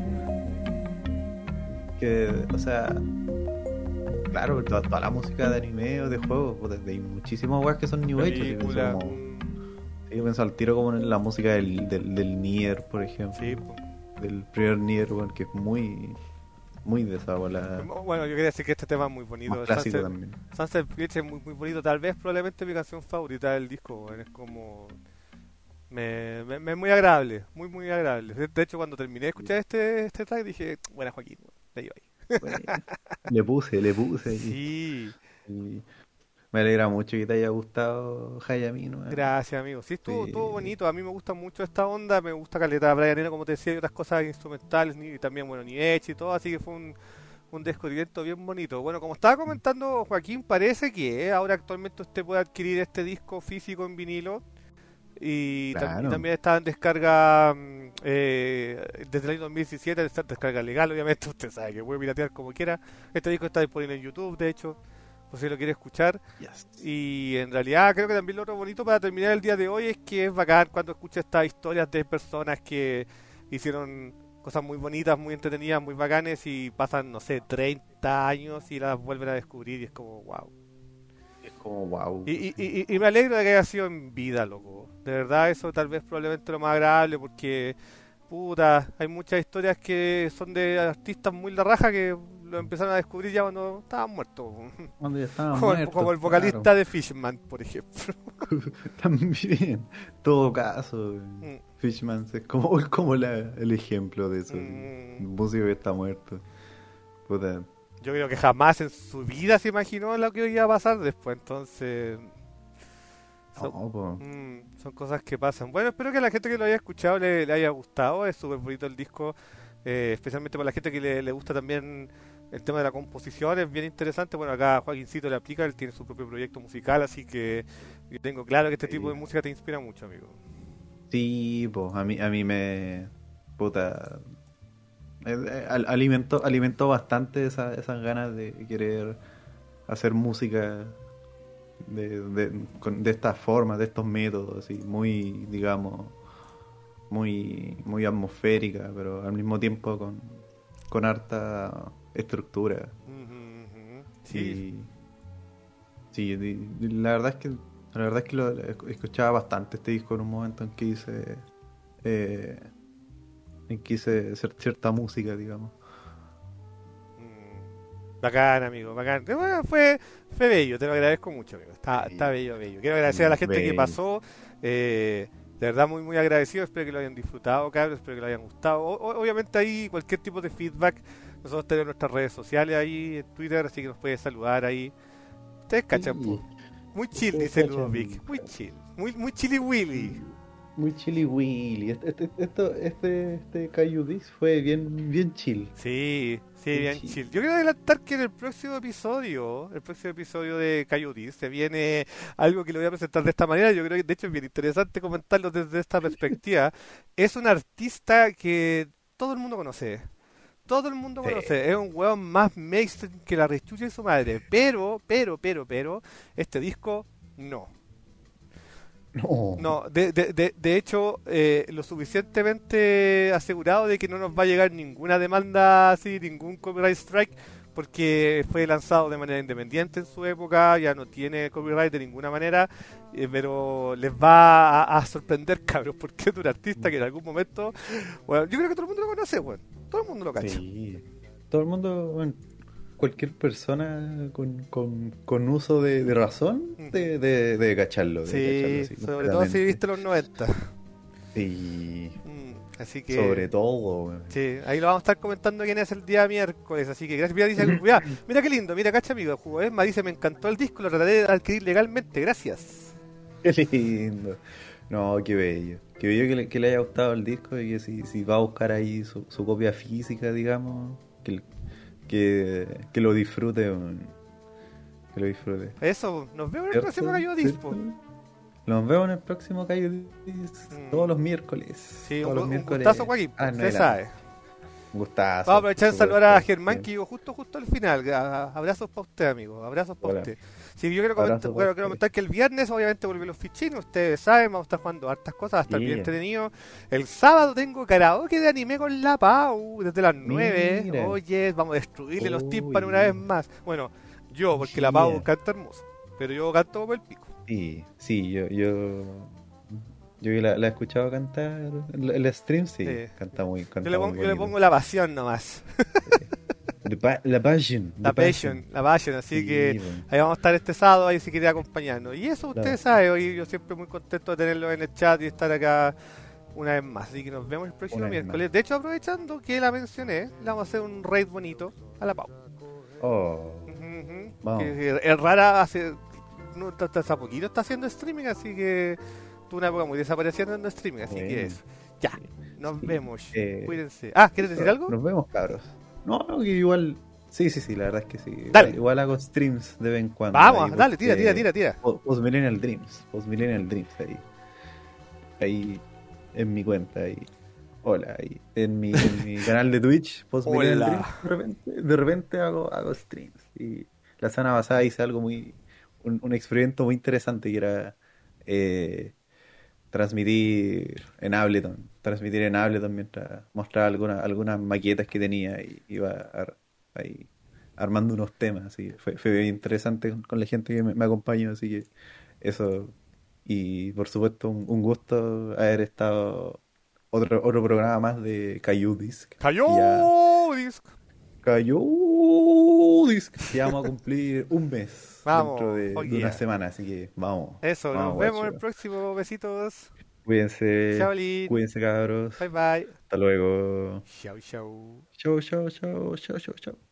que, o sea, claro, toda, toda la música de anime o de juegos, puta, hay muchísimas weas que son New Age. Así, pienso Película. como- mm, sí, pienso al tiro como en la música del, del, del Nier, por ejemplo. Sí, po. Del primer Nier, weón, que es muy, muy de esa bola. Bueno, yo quería decir que este tema es muy bonito. Más clásico Sunset, también. Sunset Beach es muy, muy bonito. Tal vez, probablemente mi canción favorita del disco. weón. Es como. Me, me, me es muy agradable. Muy, muy agradable. De de hecho, cuando terminé de escuchar este, este track, dije, buena Joaquín, weón, le iba ahí. Bueno, le puse, le puse. y- Sí, y me alegra mucho que te haya gustado Hayami, ¿no? gracias, amigo. Sí, estuvo, Sí. estuvo bonito. A mí me gusta mucho esta onda. Me gusta Caleta Brian Eno, como te decía, y otras cosas instrumentales. Y también, bueno, ni Edge y todo. Así que fue un, un descubrimiento bien bonito. Bueno, como estaba comentando Joaquín, parece que ahora actualmente usted puede adquirir este disco físico en vinilo. Y, tam- Claro. y también está en descarga mm, eh, desde el año dos mil diecisiete, está en descarga legal, obviamente. Usted sabe que puede piratear como quiera. Este disco está disponible en YouTube, de hecho, por si lo quiere escuchar. Yes. Y en realidad creo que también lo otro bonito para terminar el día de hoy es que es bacán cuando escucha estas historias de personas que hicieron cosas muy bonitas, muy entretenidas, muy bacanes y pasan, no sé, treinta años y las vuelven a descubrir y es como, wow. Es como wow. Y, y, y, y me alegro de que haya sido en vida, loco. De verdad, eso tal vez probablemente lo más agradable porque, puta, hay muchas historias que son de artistas muy la raja que lo empezaron a descubrir ya cuando estaban muertos. Cuando ya estaban Como el, muertos, como el vocalista claro. de Fishman, por ejemplo. También, todo caso, Mm, Fishman es como, como la, el ejemplo de eso, mm, un músico que está muerto. Puta, Yo creo que jamás en su vida se imaginó lo que iba a pasar después, entonces son, no, po. mm, son cosas que pasan. Bueno, espero que a la gente que lo haya escuchado le, le haya gustado, es súper bonito el disco, eh, especialmente para la gente que le, le gusta también el tema de la composición, es bien interesante. Bueno, acá Joaquincito le aplica, él tiene su propio proyecto musical, así que yo tengo claro que este tipo de Sí, música te inspira mucho, amigo. sí, pues a mí, a mí me, puta, eh, eh, al- alimentó, alimentó bastante esa- esas ganas de querer hacer música de, de, con- de esta forma, de estos métodos, así, muy, digamos, muy, muy atmosférica, pero al mismo tiempo con, con harta estructura. Ujú, ujú. Sí, Y sí, di- di- la verdad es que la verdad es que lo esc- escuchaba bastante este disco en un momento en que hice eh, en que hice cier- cierta música, digamos. Mm, Bacán, amigo, bacán. Eh, Bueno, fue, fue bello, te lo agradezco mucho, amigo. Está, está Sí, bello, bello. Quiero agradecer a la gente que bello. pasó. eh, de verdad, muy, muy agradecido. Espero que lo hayan disfrutado, cabros. Espero que lo hayan gustado. O- o- obviamente, ahí cualquier tipo de feedback. Nosotros tenemos nuestras redes sociales ahí en Twitter, así que nos puedes saludar ahí. Ustedes cachan, Sí, po. Muy chill, ustedes dice cachan. Ludovic. Muy chill. Muy, muy chilly willy. Muy chilly Willy. Este, este, esto, este, este Caillou Disc fue bien, bien chill. Sí, sí, Bien bien chill. chill. Yo quiero adelantar que en el próximo episodio, el próximo episodio de Coyote, se viene algo que lo voy a presentar de esta manera. Yo creo que de hecho es bien interesante comentarlo desde esta perspectiva. Es un artista que todo el mundo conoce. Todo el mundo Sí. conoce. Es un weón más mainstream que la rechucha de su madre. Pero, pero, pero, pero, este disco no. No. No, de, de, de, de hecho, eh, lo suficientemente asegurado de que no nos va a llegar ninguna demanda así, ningún copyright strike, porque fue lanzado de manera independiente en su época, ya no tiene copyright de ninguna manera, eh, pero les va a, a sorprender, cabros, porque es un artista que en algún momento, bueno, yo creo que todo el mundo lo conoce, bueno, todo el mundo lo cacha. Sí. Todo el mundo, bueno, cualquier persona con, con, con uso de, de razón Ujú. de, de, de cacharlo, de cacharlo Sí, así sobre todo si completamente. viste los noventa. Sí, Mm, así que... sobre todo, weón. Sí, ahí lo vamos a estar comentando quién es el día miércoles, así que gracias. Mira, dice, mira, mira qué lindo, mira, cacha amigo, Jugo Esma dice, me encantó el disco, lo trataré de adquirir legalmente, gracias. Qué lindo. No, qué bello. Qué bello que le, que le haya gustado el disco y que si, si va a buscar ahí su, su copia física, digamos, que, que, que lo disfrute, weón. Que lo disfrute. Eso, nos vemos en el ¿Cierto? próximo Gallo ¿Cierto? Dispo. Nos vemos en el próximo Cayo Disc, Mm. todos los miércoles. Sí, todos un, los gu- un miércoles. gustazo, Joaquín, Ah, no, usted era- sabe. Un gustazo. Vamos a aprovechar de por saludar a supuesto. Germán, Bien. que llegó justo, justo al final. A- Abrazos para usted, amigo, abrazos para Hola. usted. Sí, yo quiero comentar, Abrazo bueno, para quiero usted. comentar que el viernes obviamente volvió los fichines, ustedes saben, vamos a estar jugando hartas cosas, va a estar bien Yeah. entretenido. El sábado tengo karaoke de anime con la Pau, desde las nueve. Mira. Oye, vamos a destruirle los Uy. tímpanos una vez más. Bueno, yo, porque la Pau Yeah. canta hermoso, pero yo canto como el pico. Sí, sí, yo, yo, yo que la, la he escuchado cantar en el stream, sí, Sí. canta muy, canta Yo le, muy pongo, yo le bonito. pongo la pasión nomás, The pa- la passion, la the passion, la passion, así Sí, que... bueno. Ahí vamos a estar este sábado, ahí si quiere acompañarnos. Y eso ustedes Claro. saben, hoy yo siempre muy contento de tenerlos en el chat y estar acá una vez más. Así que nos vemos el próximo Una vez miércoles. De hecho, aprovechando que la mencioné, le vamos a hacer un raid bonito a la Pau. Oh, Ujú, ujú. Vamos. Que es rara, hace, no, hasta hasta hace poquito está haciendo streaming, así que tuvo una época muy desapareciendo en streaming, así que Bueno. eso. Ya, nos Sí. vemos. Eh, Cuídense. Ah, ¿quieres decir algo? Nos vemos, cabros. No, no, que igual. Sí, sí, sí, la verdad es que sí. Igual, Dale. igual hago streams de vez en cuando. Vamos, ahí, dale, tira, porque- tira, tira, tira. Po- Post Millennial Dreams. Post Millennial Dreams ahí. Ahí en mi cuenta ahí. Hola, ahí. En mi, en mi canal de Twitch, Post Millennial Hola. Dreams. De repente, de repente hago, hago streams. Y la semana pasada hice algo muy. Un, un experimento muy interesante que era eh, transmitir en Ableton. Transmitir en Ableton mientras mostraba alguna, algunas maquetas que tenía y iba ar- ahí armando unos temas. Así que fue, fue bien interesante con, con la gente que me, me acompañó. Así que eso. Y por supuesto, un, un gusto haber estado otro, otro programa más de Caillou Disc. ¡Cayó! Y ya- Disco. Caillou New Disc. Ya vamos a cumplir un mes Vamos, dentro de, oh de una yeah. semana, así que vamos, Eso, nos vamos, vemos en el guacho. próximo. Besitos. Cuídense, Chao, Lin. cuídense cabros. Bye bye. Hasta luego. Chao, chao. Chau, chau, chau, chau, chau, chau.